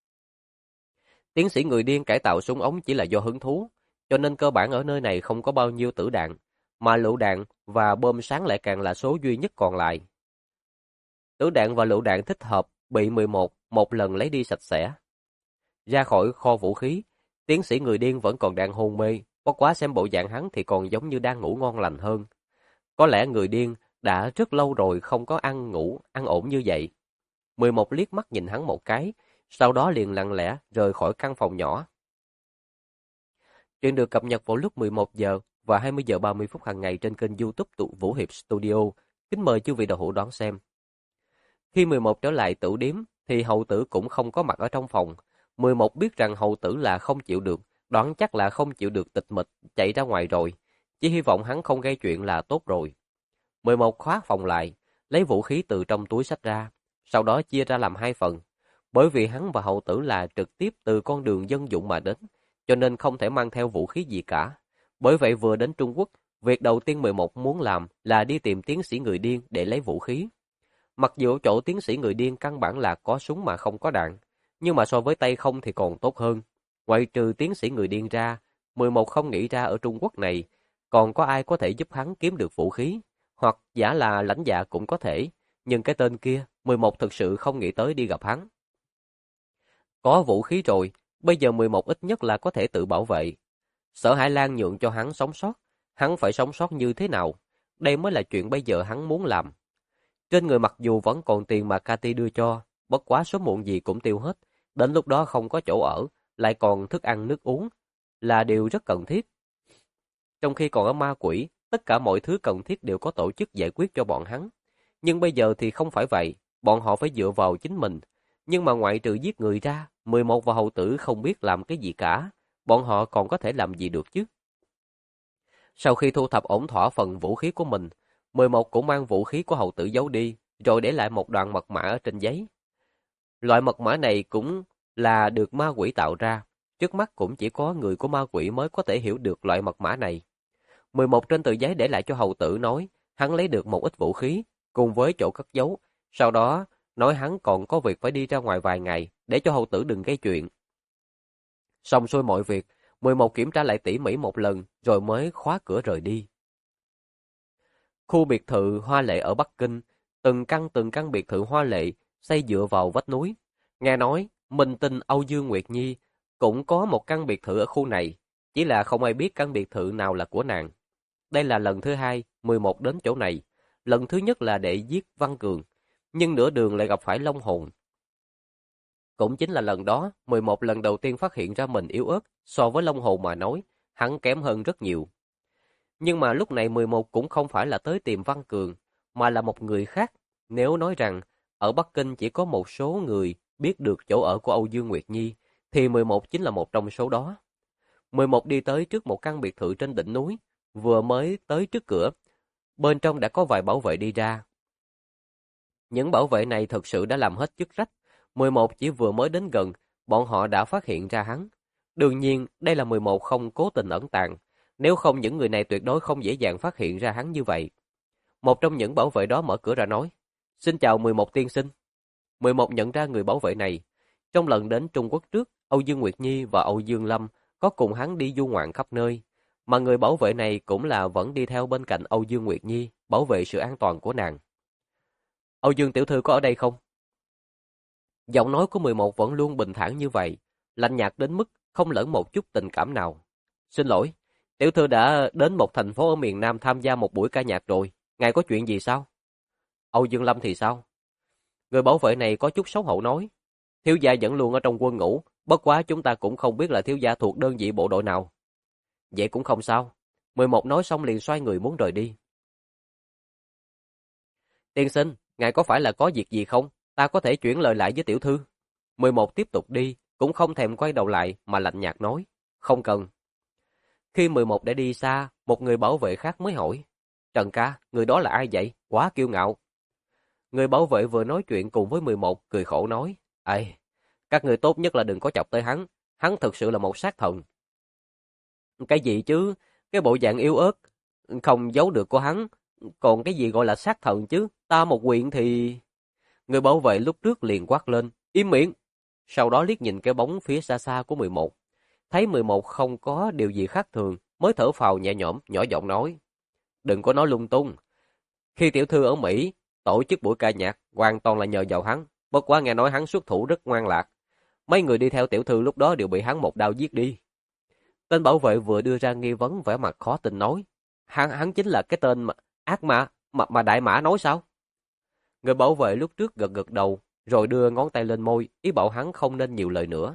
Tiến sĩ người điên cải tạo súng ống chỉ là do hứng thú, cho nên cơ bản ở nơi này không có bao nhiêu tử đạn, mà lựu đạn và bom sáng lại càng là số duy nhất còn lại. Tử đạn và lựu đạn thích hợp bị 11 một lần lấy đi sạch sẽ. Ra khỏi kho vũ khí, tiến sĩ người điên vẫn còn đang hôn mê, bất quá xem bộ dạng hắn thì còn giống như đang ngủ ngon lành hơn. Có lẽ người điên đã rất lâu rồi không có ăn ngủ, ăn ổn như vậy. 11 liếc mắt nhìn hắn một cái, sau đó liền lặng lẽ rời khỏi căn phòng nhỏ. Chuyện được cập nhật vào lúc 11 giờ và 20 giờ 30 phút hàng ngày trên kênh YouTube Vũ Hiệp Studio. Kính mời chư vị đạo hữu đón xem. Khi 11 trở lại tử điếm thì hậu tử cũng không có mặt ở trong phòng. 11 biết rằng hậu tử là không chịu được, đoán chắc là không chịu được tịch mịch chạy ra ngoài rồi. Chỉ hy vọng hắn không gây chuyện là tốt rồi. 11 khóa phòng lại, lấy vũ khí từ trong túi xách ra, sau đó chia ra làm 2 phần. Bởi vì hắn và hậu tử là trực tiếp từ con đường dân dụng mà đến, cho nên không thể mang theo vũ khí gì cả. Bởi vậy vừa đến Trung Quốc, việc đầu tiên 11 muốn làm là đi tìm tiến sĩ người điên để lấy vũ khí. Mặc dù chỗ tiến sĩ người điên căn bản là có súng mà không có đạn, nhưng mà so với tay không thì còn tốt hơn. Ngoại trừ tiến sĩ người điên ra, 11 không nghĩ ra ở Trung Quốc này còn có ai có thể giúp hắn kiếm được vũ khí, hoặc giả là lãnh dạ cũng có thể, nhưng cái tên kia, 11 thực sự không nghĩ tới đi gặp hắn. Có vũ khí rồi, bây giờ 11 ít nhất là có thể tự bảo vệ. Sở Hải Lan nhượng cho hắn sống sót, hắn phải sống sót như thế nào? Đây mới là chuyện bây giờ hắn muốn làm. Trên người mặc dù vẫn còn tiền mà Cathy đưa cho, bất quá sớm muộn gì cũng tiêu hết, đến lúc đó không có chỗ ở, lại còn thức ăn nước uống, là điều rất cần thiết. Trong khi còn ở ma quỷ, tất cả mọi thứ cần thiết đều có tổ chức giải quyết cho bọn hắn. Nhưng bây giờ thì không phải vậy, bọn họ phải dựa vào chính mình. Nhưng mà ngoại trừ giết người ra, 11 và hậu tử không biết làm cái gì cả, bọn họ còn có thể làm gì được chứ? Sau khi thu thập ổn thỏa phần vũ khí của mình, 11 cũng mang vũ khí của hậu tử giấu đi, rồi để lại một đoạn mật mã ở trên giấy. Loại mật mã này cũng là được ma quỷ tạo ra. Trước mắt cũng chỉ có người của ma quỷ mới có thể hiểu được loại mật mã này. 11 trên tờ giấy để lại cho hầu tử nói, hắn lấy được một ít vũ khí, cùng với chỗ cất giấu. Sau đó, nói hắn còn có việc phải đi ra ngoài vài ngày, để cho hầu tử đừng gây chuyện. Xong xuôi mọi việc, 11 kiểm tra lại tỉ mỉ một lần, rồi mới khóa cửa rời đi. Khu biệt thự hoa lệ ở Bắc Kinh, từng căn biệt thự hoa lệ, xây dựa vào vách núi. Nghe nói, minh tinh Âu Dương Nguyệt Nhi cũng có một căn biệt thự ở khu này, chỉ là không ai biết căn biệt thự nào là của nàng. Đây là lần thứ hai 11 đến chỗ này. Lần thứ nhất là để giết Văn Cường, nhưng nửa đường lại gặp phải Long Hồn. Cũng chính là lần đó, 11 lần đầu tiên phát hiện ra mình yếu ớt, so với Long Hồn mà nói, hắn kém hơn rất nhiều. Nhưng mà lúc này 11 cũng không phải là tới tìm Văn Cường, mà là một người khác. Nếu nói rằng, ở Bắc Kinh chỉ có một số người biết được chỗ ở của Âu Dương Nguyệt Nhi, thì 11 chính là một trong số đó. 11 đi tới trước một căn biệt thự trên đỉnh núi, vừa mới tới trước cửa, bên trong đã có vài bảo vệ đi ra. Những bảo vệ này thực sự đã làm hết chức trách. 11 chỉ vừa mới đến gần, bọn họ đã phát hiện ra hắn. Đương nhiên, đây là 11 không cố tình ẩn tàng, nếu không những người này tuyệt đối không dễ dàng phát hiện ra hắn như vậy. Một trong những bảo vệ đó mở cửa ra nói, xin chào 11 tiên sinh. 11 nhận ra người bảo vệ này. Trong lần đến Trung Quốc trước, Âu Dương Nguyệt Nhi và Âu Dương Lâm có cùng hắn đi du ngoạn khắp nơi, mà người bảo vệ này cũng là vẫn đi theo bên cạnh Âu Dương Nguyệt Nhi, bảo vệ sự an toàn của nàng. Âu Dương tiểu thư có ở đây không? Giọng nói của 11 vẫn luôn bình thản như vậy, lạnh nhạt đến mức không lẫn một chút tình cảm nào. Xin lỗi, tiểu thư đã đến một thành phố ở miền Nam tham gia một buổi ca nhạc rồi, ngài có chuyện gì sao? Âu Dương Lâm thì sao? Người bảo vệ này có chút xấu hổ nói, thiếu gia vẫn luôn ở trong quân ngũ, bất quá chúng ta cũng không biết là thiếu gia thuộc đơn vị bộ đội nào. Vậy cũng không sao. 11 nói xong liền xoay người muốn rời đi. Tiên sinh, ngài có phải là có việc gì không? Ta có thể chuyển lời lại với tiểu thư. 11 tiếp tục đi, cũng không thèm quay đầu lại mà lạnh nhạt nói, không cần. Khi 11 đã đi xa, một người bảo vệ khác mới hỏi, Trần ca, người đó là ai vậy? Quá kiêu ngạo. Người bảo vệ vừa nói chuyện cùng với 11 cười khổ nói, ây, các người tốt nhất là đừng có chọc tới hắn thực sự là một sát thần. Cái gì chứ, cái bộ dạng yếu ớt, không giấu được của hắn, còn cái gì gọi là sát thần chứ, ta một quyền thì... Người bảo vệ lúc trước liền quát lên, im miệng. Sau đó liếc nhìn cái bóng phía xa xa của 11. Thấy 11 không có điều gì khác thường, mới thở phào nhẹ nhõm, nhỏ giọng nói. Đừng có nói lung tung. Khi tiểu thư ở Mỹ, tổ chức buổi ca nhạc, hoàn toàn là nhờ vào hắn. Bất quá nghe nói hắn xuất thủ rất ngoan lạc. Mấy người đi theo tiểu thư lúc đó đều bị hắn một đao giết đi. Tên bảo vệ vừa đưa ra nghi vấn vẻ mặt khó tin nói. Hắn chính là cái tên ác mà đại mã nói sao? Người bảo vệ lúc trước gật gật đầu, rồi đưa ngón tay lên môi, ý bảo hắn không nên nhiều lời nữa.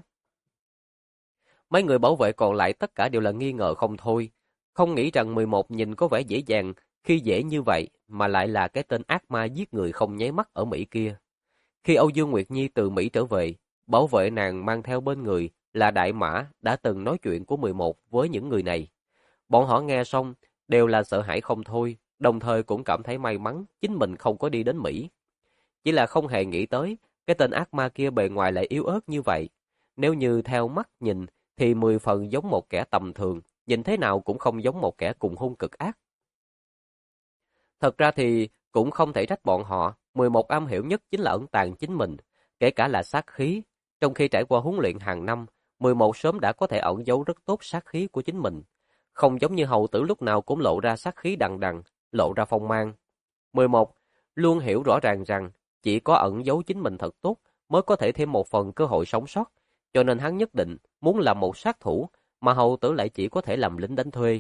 Mấy người bảo vệ còn lại tất cả đều là nghi ngờ không thôi, không nghĩ rằng 11 nhìn có vẻ dễ dàng, khi dễ như vậy mà lại là cái tên ác ma giết người không nháy mắt ở Mỹ kia. Khi Âu Dương Nguyệt Nhi từ Mỹ trở về, bảo vệ nàng mang theo bên người là đại mã đã từng nói chuyện của 11 với những người này. Bọn họ nghe xong đều là sợ hãi không thôi, đồng thời cũng cảm thấy may mắn chính mình không có đi đến Mỹ. Chỉ là không hề nghĩ tới, cái tên ác ma kia bề ngoài lại yếu ớt như vậy. Nếu như theo mắt nhìn, thì 10 phần giống một kẻ tầm thường, nhìn thế nào cũng không giống một kẻ cùng hung cực ác. Thật ra thì cũng không thể trách bọn họ, 11 am hiểu nhất chính là ẩn tàng chính mình, kể cả là sát khí. Trong khi trải qua huấn luyện hàng năm, 11 sớm đã có thể ẩn giấu rất tốt sát khí của chính mình. Không giống như hầu tử lúc nào cũng lộ ra sát khí đằng đằng, lộ ra phong mang. 11 luôn hiểu rõ ràng rằng chỉ có ẩn giấu chính mình thật tốt mới có thể thêm một phần cơ hội sống sót, cho nên hắn nhất định muốn làm một sát thủ, mà hầu tử lại chỉ có thể làm lính đánh thuê.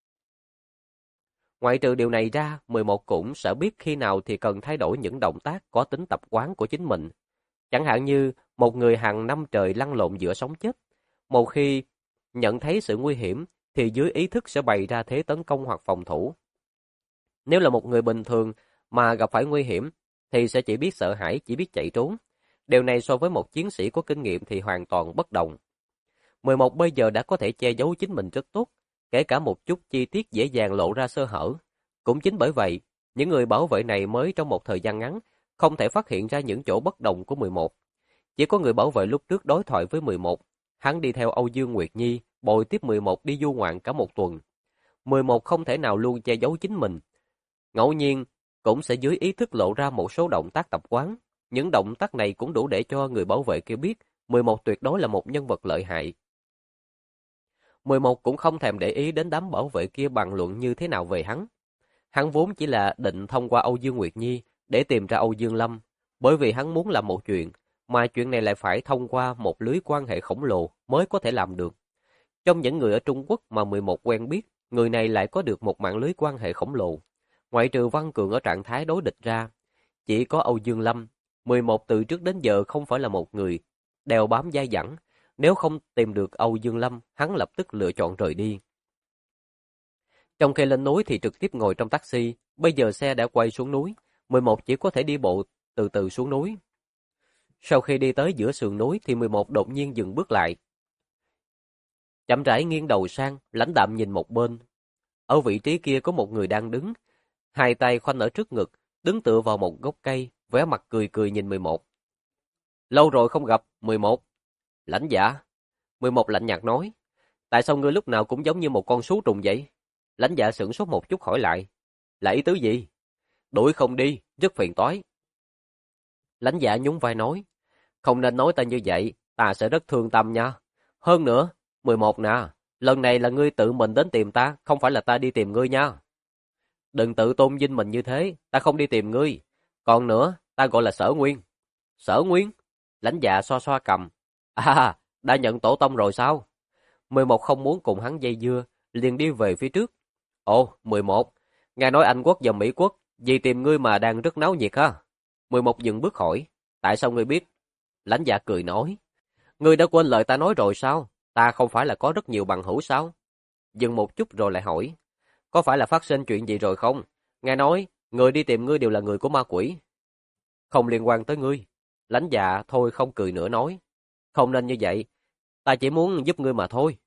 Ngoại trừ điều này ra, 11 cũng sẽ biết khi nào thì cần thay đổi những động tác có tính tập quán của chính mình. Chẳng hạn như một người hàng năm trời lăn lộn giữa sống chết. Một khi nhận thấy sự nguy hiểm thì dưới ý thức sẽ bày ra thế tấn công hoặc phòng thủ. Nếu là một người bình thường mà gặp phải nguy hiểm thì sẽ chỉ biết sợ hãi, chỉ biết chạy trốn. Điều này so với một chiến sĩ có kinh nghiệm thì hoàn toàn bất đồng. 11 bây giờ đã có thể che giấu chính mình rất tốt, kể cả một chút chi tiết dễ dàng lộ ra sơ hở. Cũng chính bởi vậy, những người bảo vệ này mới trong một thời gian ngắn không thể phát hiện ra những chỗ bất đồng của 11. Chỉ có người bảo vệ lúc trước đối thoại với 11. Hắn đi theo Âu Dương Nguyệt Nhi, bồi tiếp 11 đi du ngoạn cả một tuần. 11 không thể nào luôn che giấu chính mình. Ngẫu nhiên, cũng sẽ dưới ý thức lộ ra một số động tác tập quán. Những động tác này cũng đủ để cho người bảo vệ kia biết 11 tuyệt đối là một nhân vật lợi hại. 11 cũng không thèm để ý đến đám bảo vệ kia bàn luận như thế nào về hắn. Hắn vốn chỉ là định thông qua Âu Dương Nguyệt Nhi để tìm ra Âu Dương Lâm, bởi vì hắn muốn làm một chuyện, mà chuyện này lại phải thông qua một lưới quan hệ khổng lồ mới có thể làm được. Trong những người ở Trung Quốc mà 11 quen biết, người này lại có được một mạng lưới quan hệ khổng lồ. Ngoại trừ Văn Cường ở trạng thái đối địch ra, chỉ có Âu Dương Lâm. 11 từ trước đến giờ không phải là một người đeo bám dai dẳng. Nếu không tìm được Âu Dương Lâm, hắn lập tức lựa chọn rời đi. Trong khi lên núi thì trực tiếp ngồi trong taxi, bây giờ xe đã quay xuống núi, 11 chỉ có thể đi bộ từ từ xuống núi. Sau khi đi tới giữa sườn núi thì 11 đột nhiên dừng bước lại. Chậm rãi nghiêng đầu sang, lãnh đạm nhìn một bên. Ở vị trí kia có một người đang đứng, hai tay khoanh ở trước ngực, đứng tựa vào một gốc cây, vẻ mặt cười cười nhìn 11. Lâu rồi không gặp, 11. Lãnh Dạ. 11 lạnh nhạt nói. Tại sao ngươi lúc nào cũng giống như một con sú trùng vậy? Lãnh Dạ sửng sốt một chút hỏi lại. Là ý tứ gì? Đuổi không đi, rất phiền toái. Lãnh Dạ nhún vai nói. Không nên nói ta như vậy, ta sẽ rất thương tâm nha. Hơn nữa, 11 nè, lần này là ngươi tự mình đến tìm ta, không phải là ta đi tìm ngươi nha. Đừng tự tôn vinh mình như thế, ta không đi tìm ngươi. Còn nữa, ta gọi là Sở Nguyên. Sở Nguyên? Lãnh Dạ xoa xoa cầm. À, đã nhận tổ tông rồi sao? 11 không muốn cùng hắn dây dưa, liền đi về phía trước. Ồ, 11, nghe nói Anh Quốc và Mỹ Quốc, vì tìm ngươi mà đang rất náo nhiệt ha. 11 dừng bước hỏi, tại sao ngươi biết? Lãnh Dạ cười nói, ngươi đã quên lời ta nói rồi sao? Ta không phải là có rất nhiều bằng hữu sao? Dừng một chút rồi lại hỏi, có phải là phát sinh chuyện gì rồi không? Nghe nói, người đi tìm ngươi đều là người của ma quỷ. Không liên quan tới ngươi. Lãnh Dạ thôi không cười nữa nói, không nên như vậy, ta chỉ muốn giúp ngươi mà thôi.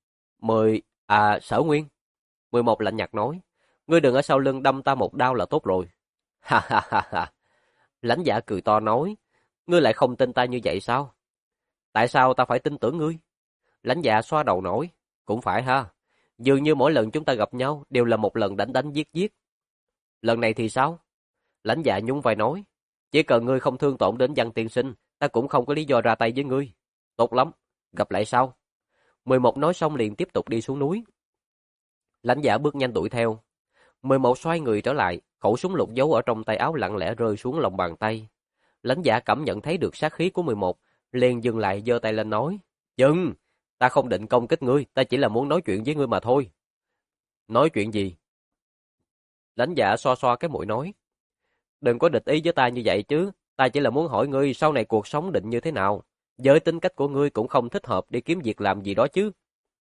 Sở Nguyên. 11 lạnh nhạt nói, ngươi đừng ở sau lưng đâm ta một đao là tốt rồi. Ha ha ha ha. Lãnh Dạ cười to nói, ngươi lại không tin ta như vậy sao? Tại sao ta phải tin tưởng ngươi? Lãnh Dạ xoa đầu nổi, cũng phải ha. Dường như mỗi lần chúng ta gặp nhau đều là một lần đánh đánh giết giết. Lần này thì sao? Lãnh Dạ nhún vai nói, chỉ cần ngươi không thương tổn đến Văn tiên sinh, ta cũng không có lý do ra tay với ngươi. Tốt lắm, gặp lại sau. 11 nói xong liền tiếp tục đi xuống núi. Lãnh Dạ bước nhanh đuổi theo. 11 xoay người trở lại, khẩu súng lục giấu ở trong tay áo lặng lẽ rơi xuống lòng bàn tay. Lãnh Dạ cảm nhận thấy được sát khí của 11, liền dừng lại giơ tay lên nói, dừng, ta không định công kích ngươi, ta chỉ là muốn nói chuyện với ngươi mà thôi. Nói chuyện gì? Lãnh Dạ xoa xoa cái mũi nói, đừng có địch ý với ta như vậy chứ, ta chỉ là muốn hỏi ngươi sau này cuộc sống định như thế nào. Với tính cách của ngươi cũng không thích hợp đi kiếm việc làm gì đó chứ.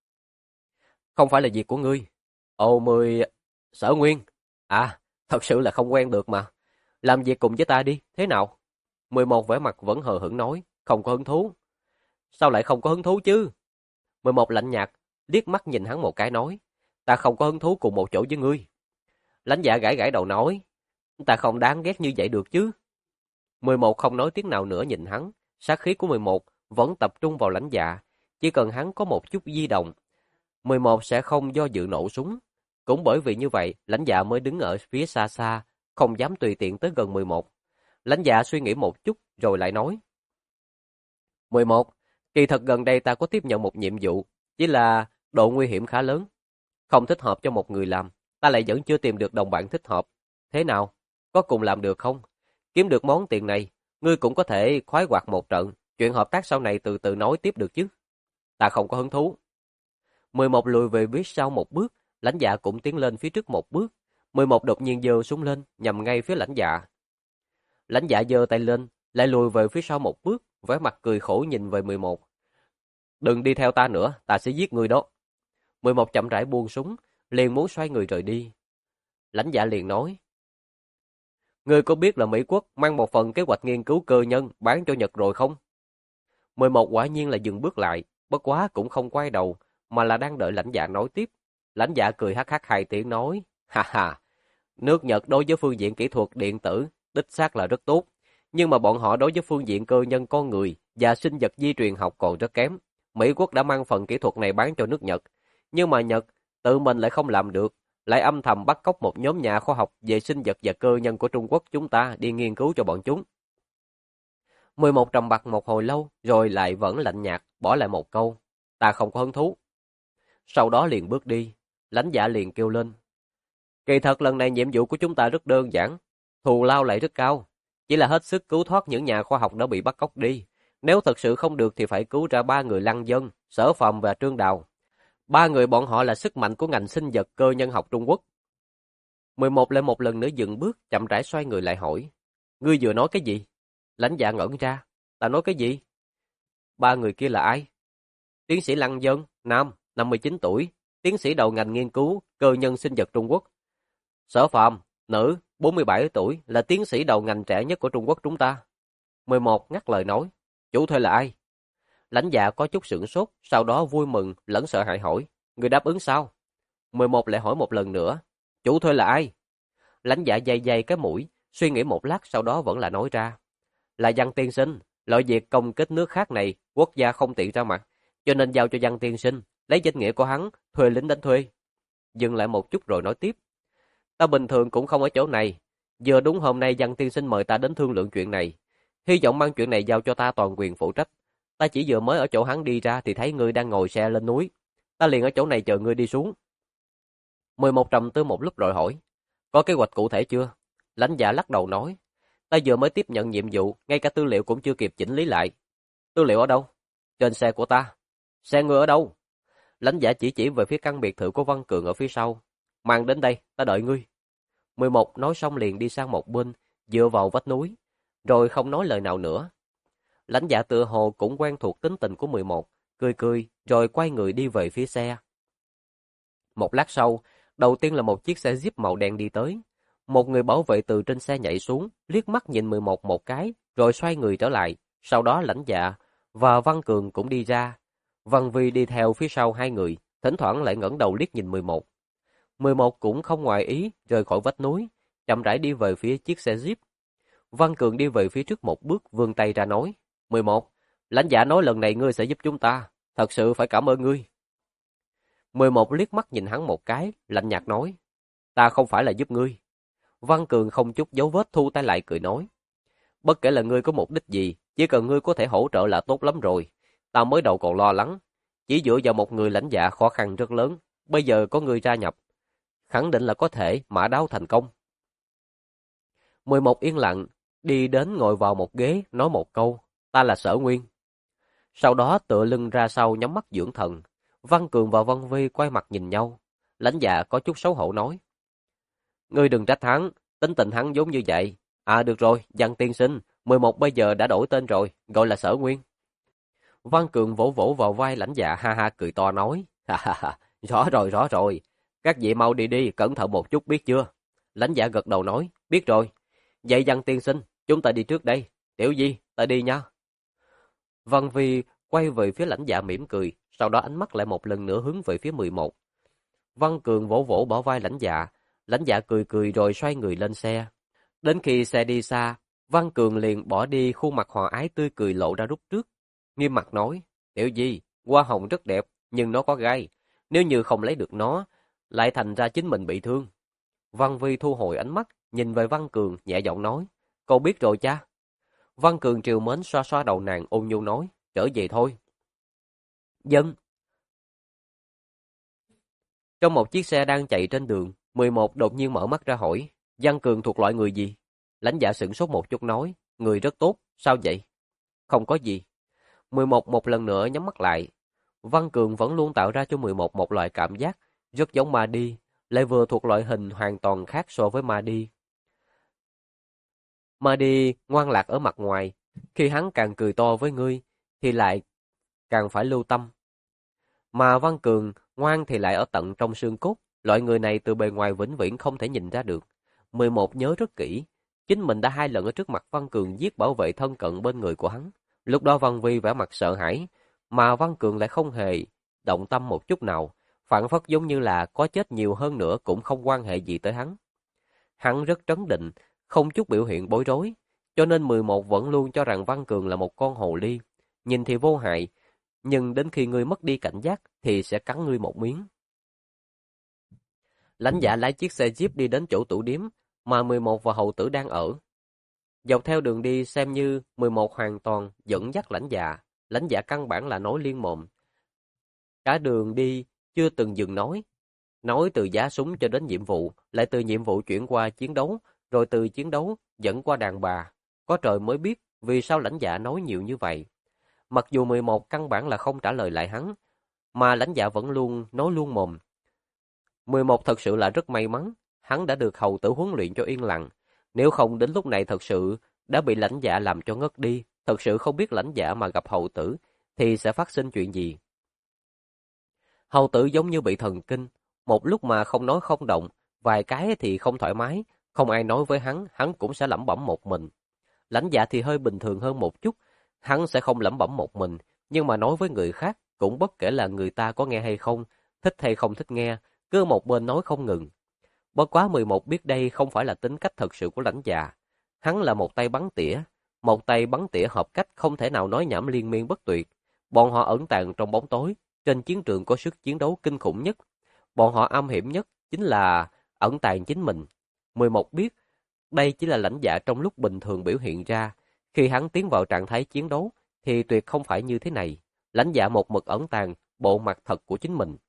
Không phải là việc của ngươi. Sở Nguyên. À, thật sự là không quen được mà. Làm việc cùng với ta đi, thế nào? 11 vẻ mặt vẫn hờ hững nói, không có hứng thú. Sao lại không có hứng thú chứ? 11 lạnh nhạt, liếc mắt nhìn hắn một cái nói, ta không có hứng thú cùng một chỗ với ngươi. Lãnh Dạ gãi gãi đầu nói, ta không đáng ghét như vậy được chứ. 11 không nói tiếng nào nữa nhìn hắn, sát khí của 11 vẫn tập trung vào Lãnh Dạ, chỉ cần hắn có một chút di động, 11 sẽ không do dự nổ súng. Cũng bởi vì như vậy, Lãnh Dạ mới đứng ở phía xa xa, không dám tùy tiện tới gần 11. Lãnh Dạ suy nghĩ một chút rồi lại nói, 11, kỳ thật gần đây ta có tiếp nhận một nhiệm vụ, chỉ là độ nguy hiểm khá lớn, không thích hợp cho một người làm, ta lại vẫn chưa tìm được đồng bạn thích hợp. Thế nào? Có cùng làm được không? Kiếm được món tiền này, ngươi cũng có thể khoái hoạt một trận, chuyện hợp tác sau này từ từ nói tiếp được chứ. Ta không có hứng thú. 11 lùi về phía sau một bước, Lãnh Dạ cũng tiến lên phía trước một bước. 11 đột nhiên giơ súng lên, nhằm ngay phía Lãnh Dạ. Lãnh Dạ giơ tay lên, lại lùi về phía sau một bước, vẻ mặt cười khổ nhìn về 11. Đừng đi theo ta nữa, ta sẽ giết ngươi đó. 11 chậm rãi buông súng, liền muốn xoay người rời đi. Lãnh Dạ liền nói, ngươi có biết là Mỹ Quốc mang một phần kế hoạch nghiên cứu cơ nhân bán cho Nhật rồi không? 11 quả nhiên là dừng bước lại, bất quá cũng không quay đầu, mà là đang đợi Lãnh Dạ nói tiếp. Lãnh Dạ cười hắc hắc hai tiếng nói, ha ha, nước Nhật đối với phương diện kỹ thuật điện tử, đích xác là rất tốt. Nhưng mà bọn họ đối với phương diện cơ nhân con người và sinh vật di truyền học còn rất kém. Mỹ quốc đã mang phần kỹ thuật này bán cho nước Nhật. Nhưng mà Nhật tự mình lại không làm được, lại âm thầm bắt cóc một nhóm nhà khoa học về sinh vật và cơ nhân của Trung Quốc chúng ta đi nghiên cứu cho bọn chúng. 11 trầm mặc một hồi lâu, rồi lại vẫn lạnh nhạt, bỏ lại một câu. Ta không có hứng thú. Sau đó liền bước đi, lãnh dạ liền kêu lên. Kỳ thật lần này nhiệm vụ của chúng ta rất đơn giản, thù lao lại rất cao. Chỉ là hết sức cứu thoát những nhà khoa học đã bị bắt cóc đi. Nếu thật sự không được thì phải cứu ra 3 người lăng dân, Sở Phàm và Trương Đào. 3 người bọn họ là sức mạnh của ngành sinh vật cơ nhân học Trung Quốc. 11 lại một lần nữa dừng bước, chậm rãi xoay người lại hỏi. Ngươi vừa nói cái gì? Lãnh dạ ngẩn ra. Ta nói cái gì? 3 người kia là ai? Tiến sĩ Lăng Dân, nam, 59 tuổi, tiến sĩ đầu ngành nghiên cứu cơ nhân sinh vật Trung Quốc. Sở Phàm, nữ, 47 tuổi, là tiến sĩ đầu ngành trẻ nhất của Trung Quốc chúng ta. 11 ngắt lời nói. Chủ thuê là ai? Lãnh dạ có chút sửng sốt, sau đó vui mừng, lẫn sợ hãi hỏi. Người đáp ứng sao? 11 lại hỏi một lần nữa. Chủ thuê là ai? Lãnh dạ day day cái mũi, suy nghĩ một lát sau đó vẫn là nói ra. Là Văn tiên sinh, loại việc công kích nước khác này, quốc gia không tiện ra mặt, cho nên giao cho Văn tiên sinh, lấy danh nghĩa của hắn, thuê lính đánh thuê. Dừng lại một chút rồi nói tiếp. Ta bình thường cũng không ở chỗ này, vừa đúng hôm nay Văn tiên sinh mời ta đến thương lượng chuyện này. Hy vọng mang chuyện này giao cho ta toàn quyền phụ trách. Ta chỉ vừa mới ở chỗ hắn đi ra thì thấy ngươi đang ngồi xe lên núi. Ta liền ở chỗ này chờ ngươi đi xuống. 11 trầm tư một lúc rồi hỏi. Có kế hoạch cụ thể chưa? Lãnh dạ lắc đầu nói. Ta vừa mới tiếp nhận nhiệm vụ, ngay cả tư liệu cũng chưa kịp chỉnh lý lại. Tư liệu ở đâu? Trên xe của ta. Xe ngươi ở đâu? Lãnh dạ chỉ về phía căn biệt thự của Văn Cường ở phía sau. Mang đến đây, ta đợi ngươi. 11 nói xong liền đi sang một bên, dựa vào vách núi, rồi không nói lời nào nữa. Lãnh dạ tựa hồ cũng quen thuộc tính tình của 11, cười cười, rồi quay người đi về phía xe. Một lát sau, đầu tiên là một chiếc xe Jeep màu đen đi tới. Một người bảo vệ từ trên xe nhảy xuống, liếc mắt nhìn 11 một cái, rồi xoay người trở lại. Sau đó Lãnh dạ và Văn Cường cũng đi ra. Văn Vi đi theo phía sau hai người, thỉnh thoảng lại ngẩng đầu liếc nhìn 11. 11 cũng không ngoài ý, rời khỏi vách núi, chậm rãi đi về phía chiếc xe Jeep. Văn Cường đi về phía trước một bước, vươn tay ra nói. 11, lãnh dạ nói lần này ngươi sẽ giúp chúng ta, thật sự phải cảm ơn ngươi. 11 liếc mắt nhìn hắn một cái, lạnh nhạt nói. Ta không phải là giúp ngươi. Văn Cường không chút dấu vết thu tay lại cười nói. Bất kể là ngươi có mục đích gì, chỉ cần ngươi có thể hỗ trợ là tốt lắm rồi. Ta mới đầu còn lo lắng, chỉ dựa vào một người lãnh dạ khó khăn rất lớn, bây giờ có ngươi gia nhập, khẳng định là có thể mã đáo thành công. 11 yên lặng, đi đến ngồi vào một ghế, nói một câu, ta là Sở Nguyên. Sau đó tựa lưng ra sau nhắm mắt dưỡng thần. Văn Cường và Văn Vi quay mặt nhìn nhau. Lãnh dạ có chút xấu hổ nói. Ngươi đừng trách hắn, tính tình hắn giống như vậy. À được rồi, Văn tiên sinh, 11 bây giờ đã đổi tên rồi, gọi là Sở Nguyên. Văn Cường vỗ vỗ vào vai lãnh dạ ha ha cười to nói. Ha ha ha, rõ rồi. Các vị mau đi đi, cẩn thận một chút biết chưa? Lãnh dạ gật đầu nói, biết rồi. Vậy Văn tiên sinh, chúng ta đi trước đây. Tiểu Di, ta đi nha. Văn Vi quay về phía lãnh dạ mỉm cười, sau đó ánh mắt lại một lần nữa hướng về phía 11. Văn Cường vỗ vỗ bả vai lãnh dạ cười cười rồi xoay người lên xe. Đến khi xe đi xa, Văn Cường liền bỏ đi, khuôn mặt hòa ái tươi cười lộ ra lúc trước. Nghiêm mặt nói, Tiểu Di, hoa hồng rất đẹp, nhưng nó có gai. Nếu như không lấy được nó, lại thành ra chính mình bị thương. Văn Vi thu hồi ánh mắt, nhìn về Văn Cường, nhẹ giọng nói, con biết rồi cha. Văn Cường trìu mến xoa xoa đầu nàng ôn nhu nói, trở về thôi. Dân. Trong một chiếc xe đang chạy trên đường, 11 đột nhiên mở mắt ra hỏi, Văn Cường thuộc loại người gì? Lãnh dạ sửng sốt một chút nói, người rất tốt, sao vậy? Không có gì. 11 một lần nữa nhắm mắt lại. Văn Cường vẫn luôn tạo ra cho 11 một loại cảm giác, rất giống ma đi, lại vừa thuộc loại hình hoàn toàn khác so với ma đi. Ma đi ngoan lạc ở mặt ngoài, khi hắn càng cười to với ngươi, thì lại càng phải lưu tâm. Mà Văn Cường ngoan thì lại ở tận trong xương cốt, loại người này từ bề ngoài vĩnh viễn không thể nhìn ra được. 11 nhớ rất kỹ, chính mình đã 2 lần ở trước mặt Văn Cường giết bảo vệ thân cận bên người của hắn. Lúc đó Văn Vi vẻ mặt sợ hãi, mà Văn Cường lại không hề động tâm một chút nào, phảng phất giống như là có chết nhiều hơn nữa cũng không quan hệ gì tới hắn. Hắn rất trấn định, không chút biểu hiện bối rối, cho nên 11 vẫn luôn cho rằng Văn Cường là một con hồ ly. Nhìn thì vô hại, nhưng đến khi ngươi mất đi cảnh giác thì sẽ cắn ngươi một miếng. Lãnh Dạ lái chiếc xe Jeep đi đến chỗ tủ điếm mà 11 và hầu tử đang ở. Dọc theo đường đi xem như 11 hoàn toàn dẫn dắt Lãnh Dạ căn bản là nói liên mồm. Cả đường đi chưa từng dừng nói từ giá súng cho đến nhiệm vụ, lại từ nhiệm vụ chuyển qua chiến đấu, rồi từ chiến đấu dẫn qua đàn bà. Có trời mới biết vì sao Lãnh Dạ nói nhiều như vậy. Mặc dù 11 căn bản là không trả lời lại hắn, mà Lãnh Dạ vẫn luôn nói luôn mồm. 11 thật sự là rất may mắn, hắn đã được hầu tử huấn luyện cho yên lặng. Nếu không đến lúc này thật sự đã bị Lãnh Dạ làm cho ngất đi, thật sự không biết Lãnh Dạ mà gặp hầu tử thì sẽ phát sinh chuyện gì. Hầu tử giống như bị thần kinh, một lúc mà không nói không động, vài cái thì không thoải mái, không ai nói với hắn cũng sẽ lẩm bẩm một mình. Lãnh Dạ thì hơi bình thường hơn một chút, hắn sẽ không lẩm bẩm một mình, nhưng mà nói với người khác, cũng bất kể là người ta có nghe hay không, thích hay không thích nghe, cứ một bên nói không ngừng. Bất quá 11 biết đây không phải là tính cách thật sự của Lãnh Dạ. Hắn là một tay bắn tỉa hợp cách không thể nào nói nhảm liên miên bất tuyệt. Bọn họ ẩn tàng trong bóng tối, trên chiến trường có sức chiến đấu kinh khủng nhất. Bọn họ âm hiểm nhất chính là ẩn tàng chính mình. 11 biết, đây chỉ là Lãnh Dạ trong lúc bình thường biểu hiện ra. Khi hắn tiến vào trạng thái chiến đấu, thì tuyệt không phải như thế này. Lãnh Dạ một mực ẩn tàng bộ mặt thật của chính mình.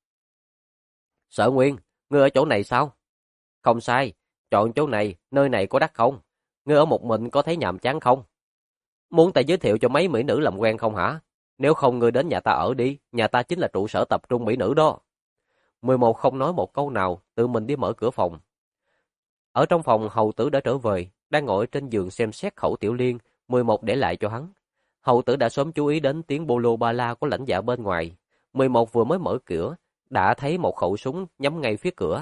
Sở Nguyên, ngươi ở chỗ này sao? Không sai, chọn chỗ này, nơi này có đắt không? Ngươi ở một mình có thấy nhàm chán không? Muốn ta giới thiệu cho mấy mỹ nữ làm quen không hả? Nếu không ngươi đến nhà ta ở đi, nhà ta chính là trụ sở tập trung mỹ nữ đó. 11 không nói một câu nào, tự mình đi mở cửa phòng. Ở trong phòng, hầu tử đã trở về, đang ngồi trên giường xem xét khẩu tiểu liên, 11 để lại cho hắn. Hầu tử đã sớm chú ý đến tiếng bô lô ba la của Lãnh Dạ bên ngoài. 11 vừa mới mở cửa, đã thấy một khẩu súng nhắm ngay phía cửa.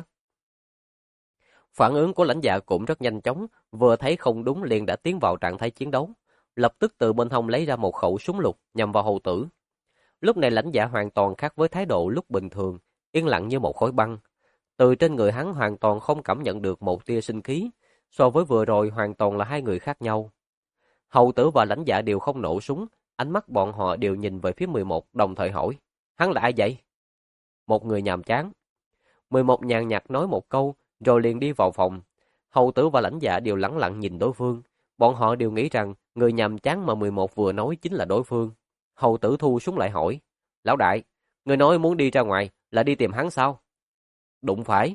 Phản ứng của Lãnh Dạ cũng rất nhanh chóng, vừa thấy không đúng liền đã tiến vào trạng thái chiến đấu. Lập tức từ bên hông lấy ra một khẩu súng lục nhằm vào hầu tử. Lúc này Lãnh Dạ hoàn toàn khác với thái độ lúc bình thường, yên lặng như một khối băng. Từ trên người hắn hoàn toàn không cảm nhận được một tia sinh khí, so với vừa rồi hoàn toàn là hai người khác nhau. Hầu tử và Lãnh Dạ đều không nổ súng, ánh mắt bọn họ đều nhìn về phía 11 đồng thời hỏi, hắn là ai vậy? Một người nhàm chán. 11 nhàn nhạt nói một câu, rồi liền đi vào phòng. Hầu tử và Lãnh Dạ đều lẳng lặng nhìn đối phương. Bọn họ đều nghĩ rằng người nhàm chán mà 11 vừa nói chính là đối phương. Hầu tử thu súng lại hỏi, lão đại, người nói muốn đi ra ngoài là đi tìm hắn sao? Đụng phải.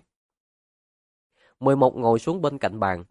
11 ngồi xuống bên cạnh bàn,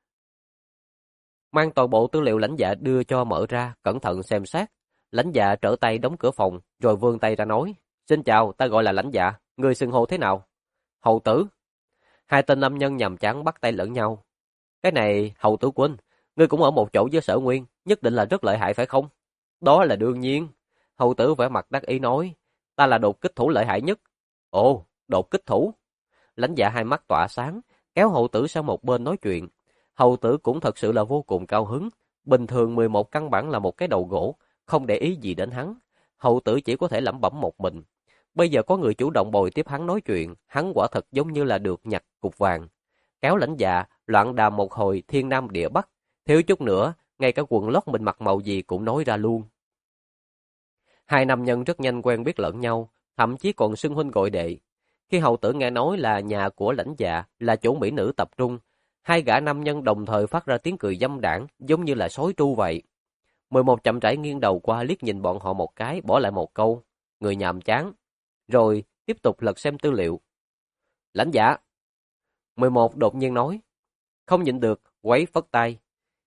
mang toàn bộ tư liệu Lãnh Dạ đưa cho mở ra, cẩn thận xem xét. Lãnh Dạ trở tay đóng cửa phòng, rồi vươn tay ra nói, xin chào, ta gọi là Lãnh Dạ, người xưng hô thế nào? Hầu tử. Hai tên nam nhân nhàm chán bắt tay lẫn nhau. Cái này, Hầu tử huynh, ngươi cũng ở một chỗ với Sở Nguyên, nhất định là rất lợi hại phải không? Đó là đương nhiên. Hầu tử vẻ mặt đắc ý nói, ta là đột kích thủ lợi hại nhất. Ồ, đột kích thủ. Lãnh Dạ hai mắt tỏa sáng, kéo hầu tử sang một bên nói chuyện. Hầu tử cũng thật sự là vô cùng cao hứng. Bình thường 11 căn bản là một cái đầu gỗ, không để ý gì đến hắn. Hầu tử chỉ có thể lẩm bẩm một mình. Bây giờ có người chủ động bồi tiếp hắn nói chuyện, hắn quả thật giống như là được nhặt cục vàng. Kéo Lãnh Dạ, loạn đàm một hồi thiên nam địa bắc. Thiếu chút nữa, ngay cả quần lót mình mặc màu gì cũng nói ra luôn. Hai nam nhân rất nhanh quen biết lẫn nhau, thậm chí còn xưng huynh gọi đệ. Khi hầu tử nghe nói là nhà của Lãnh Dạ là chỗ mỹ nữ tập trung, hai gã nam nhân đồng thời phát ra tiếng cười dâm đãng, giống như là sói tru vậy. 11 chậm rãi nghiêng đầu qua liếc nhìn bọn họ một cái, bỏ lại một câu, người nhàm chán, rồi tiếp tục lật xem tư liệu. Lãnh Dạ. 11 đột nhiên nói, không nhịn được, quấy phất tay.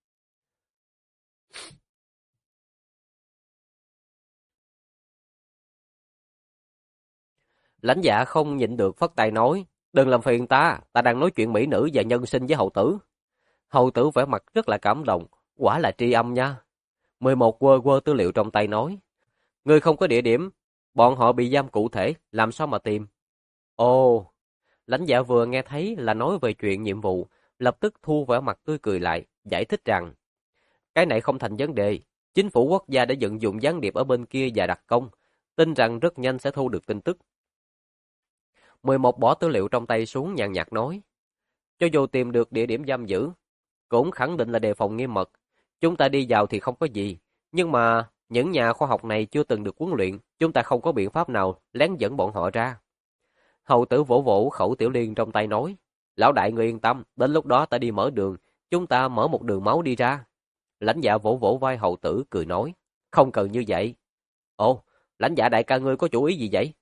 Lãnh Dạ không nhịn được phất tay nói, đừng làm phiền ta, ta đang nói chuyện mỹ nữ và nhân sinh với hầu tử. Hầu tử vẻ mặt rất là cảm động, quả là tri âm nha. 11 quơ quơ tư liệu trong tay nói, ngươi không có địa điểm, bọn họ bị giam cụ thể, làm sao mà tìm? Ồ, Lãnh Dạ vừa nghe thấy là nói về chuyện nhiệm vụ, lập tức thu vẻ mặt tươi cười lại, giải thích rằng, cái này không thành vấn đề, chính phủ quốc gia đã vận dụng gián điệp ở bên kia và đặc công, tin rằng rất nhanh sẽ thu được tin tức. 11 bỏ tư liệu trong tay xuống nhàn nhạt nói, cho dù tìm được địa điểm giam giữ, cũng khẳng định là đề phòng nghiêm mật, Chúng ta đi vào thì không có gì, nhưng mà những nhà khoa học này chưa từng được huấn luyện, chúng ta không có biện pháp nào lén dẫn bọn họ ra. Hầu tử vỗ vỗ khẩu tiểu liên trong tay nói, lão đại người yên tâm, đến lúc đó ta đi mở đường, chúng ta mở một đường máu đi ra. Lãnh Dạ vỗ vỗ vai hầu tử cười nói, không cần như vậy. Ồ, Lãnh Dạ đại ca ngươi có chủ ý gì vậy?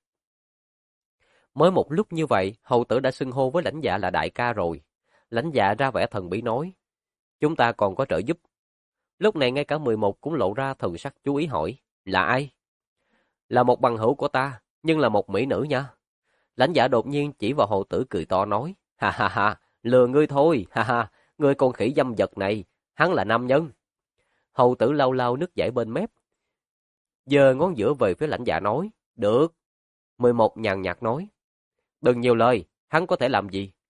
Mới một lúc như vậy, hầu tử đã xưng hô với Lãnh Dạ là đại ca rồi. Lãnh Dạ ra vẻ thần bí nói, chúng ta còn có trợ giúp. Lúc này ngay cả 11 cũng lộ ra thần sắc chú ý hỏi, là ai? Là một bằng hữu của ta, nhưng là một mỹ nữ nha. Lãnh Dạ đột nhiên chỉ vào hầu tử cười to nói, ha ha ha, lừa ngươi thôi, ha ha, ngươi con khỉ dâm vật này, hắn là nam nhân. Hầu tử lau lau nước dãi bên mép, giơ ngón giữa về phía Lãnh Dạ nói, được. 11 nhàn nhạt nói, đừng nhiều lời, hắn có thể làm gì?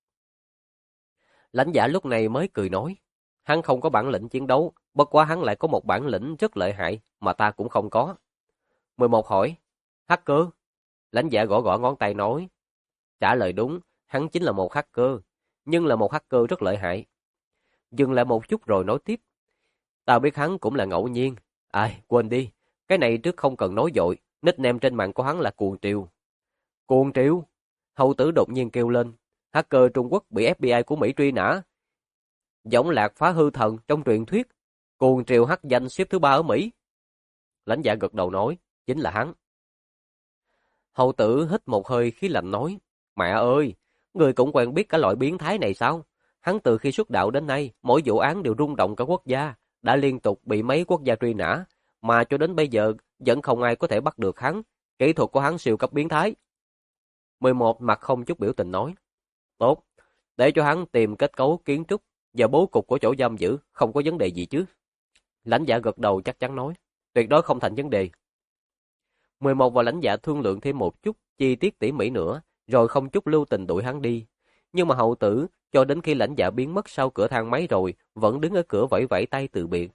Lãnh Dạ lúc này mới cười nói, hắn không có bản lĩnh chiến đấu, bất quá hắn lại có một bản lĩnh rất lợi hại mà ta cũng không có. 11 hỏi, hacker? Lãnh Dạ gõ gõ ngón tay nói, trả lời đúng, hắn chính là một hacker, nhưng là một hacker rất lợi hại. Dừng lại một chút rồi nói tiếp, ta biết hắn cũng là ngẫu nhiên. Ai, quên đi, cái này trước không cần nói dội, nickname trên mạng của hắn là Cuồng Triều. Cuồng Triều? Hầu tử đột nhiên kêu lên, hacker Trung Quốc bị FBI của Mỹ truy nã. Võng lạc phá hư thần trong truyền thuyết, Cuồng Triều hắc danh xếp thứ 3 ở Mỹ. Lãnh Dạ gật đầu nói, chính là hắn. Hầu tử hít một hơi khí lạnh nói, mẹ ơi, người cũng quen biết cả loại biến thái này sao? Hắn từ khi xuất đạo đến nay, mỗi vụ án đều rung động cả quốc gia, đã liên tục bị mấy quốc gia truy nã, mà cho đến bây giờ vẫn không ai có thể bắt được hắn. Kỹ thuật của hắn siêu cấp biến thái. 11 mặt không chút biểu tình nói, tốt, để cho hắn tìm kết cấu kiến trúc và bố cục của chỗ giam giữ, không có vấn đề gì chứ. Lãnh Dạ gật đầu chắc chắn nói, tuyệt đối không thành vấn đề. 11 và Lãnh Dạ thương lượng thêm một chút chi tiết tỉ mỉ nữa, rồi không chút lưu tình đuổi hắn đi. Nhưng mà hậu tử, cho đến khi Lãnh Dạ biến mất sau cửa thang máy rồi, vẫn đứng ở cửa vẫy vẫy tay từ biệt.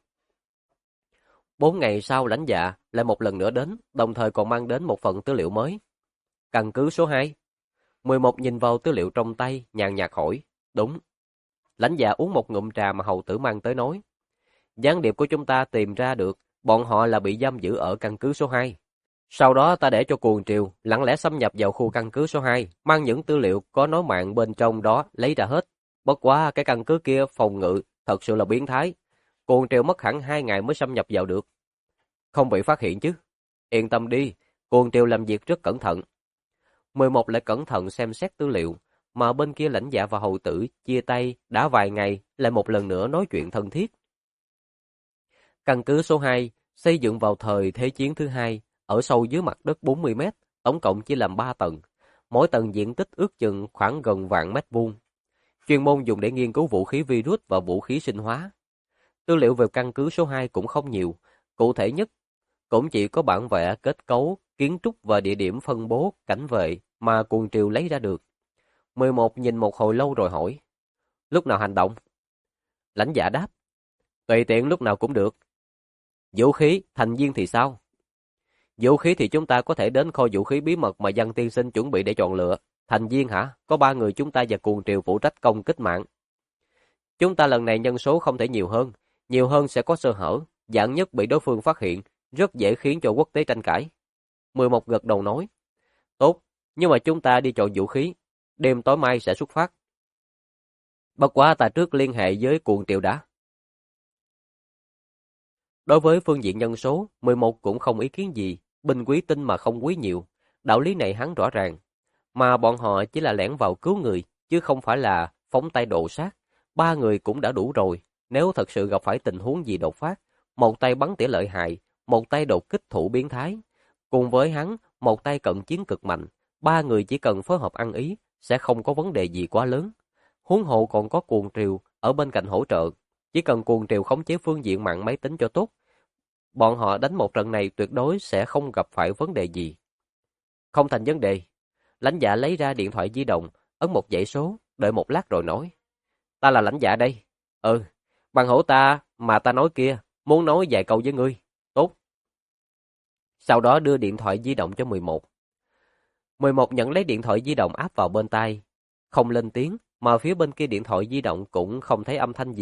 4 ngày sau Lãnh Dạ lại một lần nữa đến, đồng thời còn mang đến một phần tư liệu mới. Căn cứ số 2. 11 nhìn vào tư liệu trong tay, nhàn nhạt hỏi, đúng. Lãnh Dạ uống một ngụm trà mà hầu tử mang tới nói, gián điệp của chúng ta tìm ra được, bọn họ là bị giam giữ ở căn cứ số 2. Sau đó ta để cho Cuồng Triều lặng lẽ xâm nhập vào khu căn cứ số 2, mang những tư liệu có nối mạng bên trong đó lấy ra hết. Bất quá cái căn cứ kia phòng ngự thật sự là biến thái. Cuồng Triều mất hẳn 2 ngày mới xâm nhập vào được. Không bị phát hiện chứ? Yên tâm đi, Cuồng Triều làm việc rất cẩn thận. 11 lại cẩn thận xem xét tư liệu, mà bên kia Lãnh Dạ và hầu tử chia tay đã vài ngày, lại một lần nữa nói chuyện thân thiết. Căn cứ số 2 xây dựng vào thời Thế chiến thứ hai, ở sâu dưới mặt đất 40 mét, tổng cộng chia làm 3 tầng. Mỗi tầng diện tích ước chừng khoảng gần vạn mét vuông. Chuyên môn dùng để nghiên cứu vũ khí virus và vũ khí sinh hóa. Tư liệu về căn cứ số 2 cũng không nhiều, cụ thể nhất cũng chỉ có bản vẽ kết cấu, kiến trúc và địa điểm phân bố cảnh vệ mà Cuồng Triều lấy ra được. 11 nhìn một hồi lâu rồi hỏi, lúc nào hành động? Lãnh Dạ đáp, tùy tiện lúc nào cũng được. Vũ khí, thành viên thì sao? Vũ khí thì chúng ta có thể đến kho vũ khí bí mật mà Văn tiên sinh chuẩn bị để chọn lựa. Thành viên hả? Có 3 người chúng ta và Cuồng Triều phụ trách công kích mạng. Chúng ta lần này nhân số không thể nhiều hơn sẽ có sơ hở, vạn nhất bị đối phương phát hiện, rất dễ khiến cho quốc tế tranh cãi. 11 gật đầu nói, tốt, nhưng mà chúng ta đi chọn vũ khí, đêm tối mai sẽ xuất phát. Bất quá ta trước liên hệ với Cuồng Triều đã. Đối với phương diện nhân số, 11 cũng không ý kiến gì, binh quý tinh mà không quý nhiều, đạo lý này hắn rõ ràng. Mà bọn họ chỉ là lẻn vào cứu người, chứ không phải là phóng tay độ sát. 3 người cũng đã đủ rồi, nếu thật sự gặp phải tình huống gì đột phát, một tay bắn tỉa lợi hại, một tay đột kích thủ biến thái. Cùng với hắn, một tay cận chiến cực mạnh, 3 người chỉ cần phối hợp ăn ý, sẽ không có vấn đề gì quá lớn. Huống hộ còn có Cuồng Triều ở bên cạnh hỗ trợ, chỉ cần Cuồng Triều khống chế phương diện mạng máy tính cho tốt, bọn họ đánh một trận này tuyệt đối sẽ không gặp phải vấn đề gì. Không thành vấn đề. Lãnh Dạ lấy ra điện thoại di động, ấn một dãy số, đợi một lát rồi nói. Ta là Lãnh Dạ đây. Bằng hữu ta mà ta nói kia, muốn nói vài câu với ngươi. Tốt. Sau đó đưa điện thoại di động cho 11. 11 nhận lấy điện thoại di động áp vào bên tai. Không lên tiếng, mà phía bên kia điện thoại di động cũng không thấy âm thanh gì.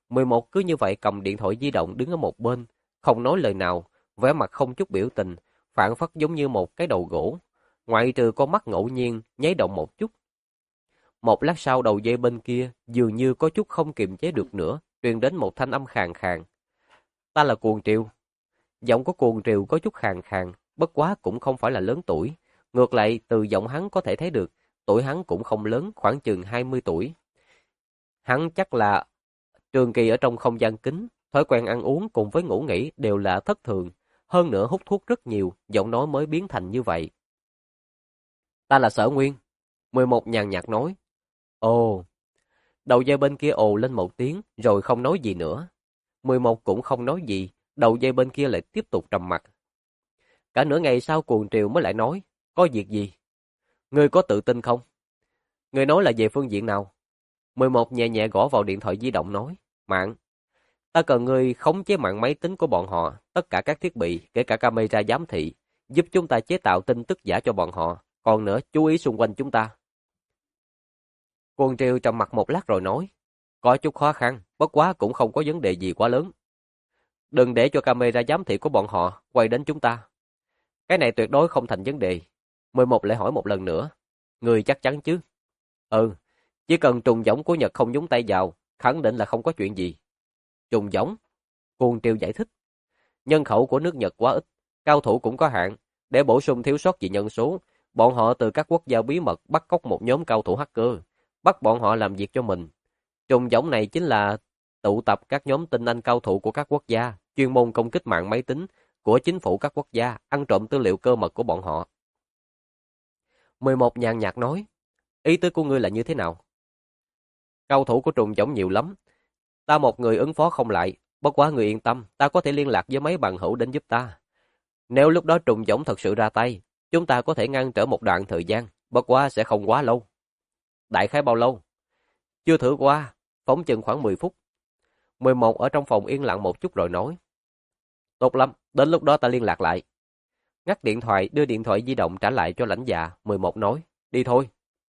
11 cứ như vậy cầm điện thoại di động đứng ở một bên, không nói lời nào, vẻ mặt không chút biểu tình, phảng phất giống như một cái đầu gỗ, ngoại trừ con mắt ngẫu nhiên nháy động một chút. Một lát sau đầu dây bên kia dường như có chút không kiềm chế được nữa, truyền đến một thanh âm khàn khàn. Ta là Cuồng Triều. Giọng của Cuồng Triều có chút khàn khàn, bất quá cũng không phải là lớn tuổi. Ngược lại từ giọng hắn có thể thấy được, tuổi hắn cũng không lớn, khoảng chừng 20 tuổi. Hắn chắc là trường kỳ ở trong không gian kín, thói quen ăn uống cùng với ngủ nghỉ đều là thất thường, hơn nữa hút thuốc rất nhiều, giọng nói mới biến thành như vậy. Ta là Sở Nguyên. 11 nhàn nhạt nói. Ồ. Đầu dây bên kia ồ lên một tiếng, rồi không nói gì nữa. 11 cũng không nói gì, đầu dây bên kia lại tiếp tục trầm mặc. Cả nửa ngày sau Cuồng Triều mới lại nói, có việc gì? Ngươi có tự tin không? Ngươi nói là về phương diện nào? 11 nhẹ nhẹ gõ vào điện thoại di động nói, mạng. Ta cần ngươi khống chế mạng máy tính của bọn họ, tất cả các thiết bị, kể cả camera giám thị, giúp chúng ta chế tạo tin tức giả cho bọn họ, còn nữa chú ý xung quanh chúng ta. Cuồng Triều trầm mặc một lát rồi nói, có chút khó khăn, bất quá cũng không có vấn đề gì quá lớn. Đừng để cho camera giám thị của bọn họ quay đến chúng ta. Cái này tuyệt đối không thành vấn đề. 11 lại hỏi một lần nữa, người chắc chắn chứ? Ừ, chỉ cần trùng giống của Nhật không nhúng tay vào, khẳng định là không có chuyện gì. Trùng giống? Cuồng Triều giải thích. Nhân khẩu của nước Nhật quá ít, cao thủ cũng có hạn, để bổ sung thiếu sót về nhân số, bọn họ từ các quốc gia bí mật bắt cóc một nhóm cao thủ hacker, bắt bọn họ làm việc cho mình. Trùng giống này chính là tụ tập các nhóm tinh anh cao thủ của các quốc gia, chuyên môn công kích mạng máy tính của chính phủ các quốc gia, ăn trộm tư liệu cơ mật của bọn họ. 11 nhàn nhạt nói, ý tứ của ngươi là như thế nào? Cao thủ của trùng giống nhiều lắm, ta một người ứng phó không lại, bất quá người yên tâm, ta có thể liên lạc với mấy bằng hữu đến giúp ta. Nếu lúc đó trùng giống thật sự ra tay, chúng ta có thể ngăn trở một đoạn thời gian, bất quá sẽ không quá lâu. Đại khái bao lâu? Chưa thử qua, phóng chừng khoảng 10 phút. 11 ở trong phòng yên lặng một chút rồi nói. Tốt lắm, đến lúc đó ta liên lạc lại. Ngắt điện thoại, đưa điện thoại di động trả lại cho lãnh dạ, 11 nói, đi thôi.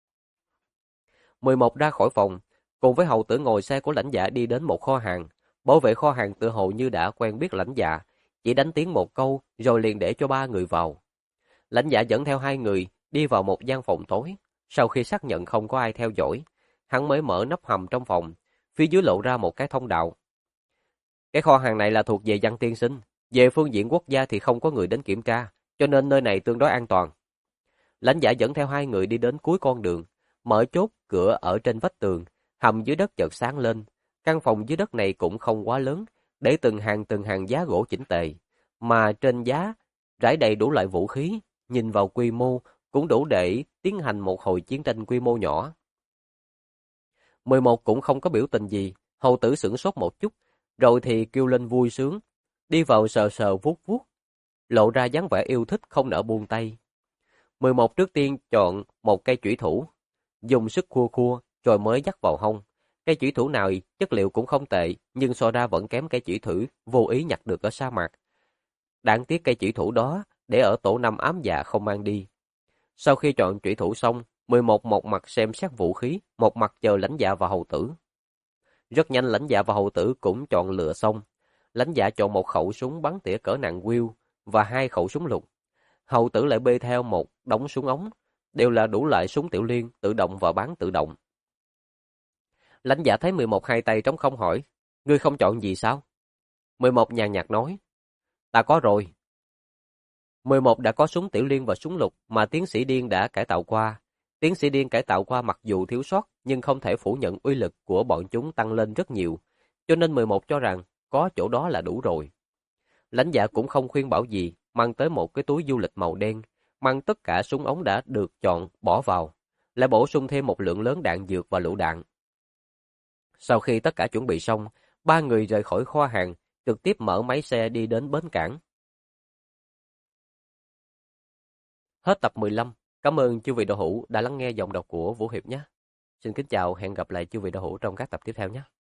11 ra khỏi phòng, cùng với hầu tử ngồi xe của lãnh dạ đi đến một kho hàng. Bảo vệ kho hàng tự hồ như đã quen biết lãnh dạ, chỉ đánh tiếng một câu rồi liền để cho 3 người vào. Lãnh dạ dẫn theo 2 người đi vào một gian phòng tối. Sau khi xác nhận không có ai theo dõi, hắn mới mở nắp hầm trong phòng, phía dưới lộ ra một cái thông đạo. Cái kho hàng này là thuộc về Giang tiên sinh, về phương diện quốc gia thì không có người đến kiểm tra, cho nên nơi này tương đối an toàn. Lãnh dạ dẫn theo 2 người đi đến cuối con đường, mở chốt cửa ở trên vách tường, hầm dưới đất chợt sáng lên. Căn phòng dưới đất này cũng không quá lớn, để từng hàng giá gỗ chỉnh tề, mà trên giá rải đầy đủ loại vũ khí, nhìn vào quy mô cũng đủ để tiến hành một hồi chiến tranh quy mô nhỏ. 11 cũng không có biểu tình gì, hầu tử sửng sốt một chút, rồi thì kêu lên vui sướng, đi vào sờ sờ vuốt vuốt, lộ ra dáng vẻ yêu thích không nỡ buông tay. 11 trước tiên chọn một cây chủy thủ, dùng sức khua khua rồi mới dắt vào hông. Cây chủy thủ nào chất liệu cũng không tệ, nhưng so ra vẫn kém cây chủy thủ vô ý nhặt được ở sa mạc. Đáng tiếc cây chủy thủ đó để ở tổ 5 ám dạ không mang đi. Sau khi chọn chủy thủ xong, 11 một mặt xem xét vũ khí, một mặt chờ lãnh dạ và hầu tử. Rất nhanh lãnh dạ và hầu tử cũng chọn lựa xong. Lãnh dạ chọn một khẩu súng bắn tỉa cỡ nặng Will và 2 khẩu súng lục. Hầu tử lại bê theo một đống súng ống, đều là đủ loại súng tiểu liên, tự động và bán tự động. Lãnh dạ thấy 11 hai tay trống không hỏi, ngươi không chọn gì sao? 11 nhàn nhạt nói, ta có rồi. 11 đã có súng tiểu liên và súng lục mà tiến sĩ điên đã cải tạo qua. Tiến sĩ điên cải tạo qua mặc dù thiếu sót nhưng không thể phủ nhận uy lực của bọn chúng tăng lên rất nhiều, cho nên 11 cho rằng có chỗ đó là đủ rồi. Lãnh dạ cũng không khuyên bảo gì, mang tới một cái túi du lịch màu đen, mang tất cả súng ống đã được chọn bỏ vào, lại bổ sung thêm một lượng lớn đạn dược và lựu đạn. Sau khi tất cả chuẩn bị xong, 3 người rời khỏi kho hàng, trực tiếp mở máy xe đi đến bến cảng. Hết tập 15. Cảm ơn chư vị đạo hữu đã lắng nghe giọng đọc của Vũ Hiệp nhé. Xin kính chào, hẹn gặp lại chư vị đạo hữu trong các tập tiếp theo nhé.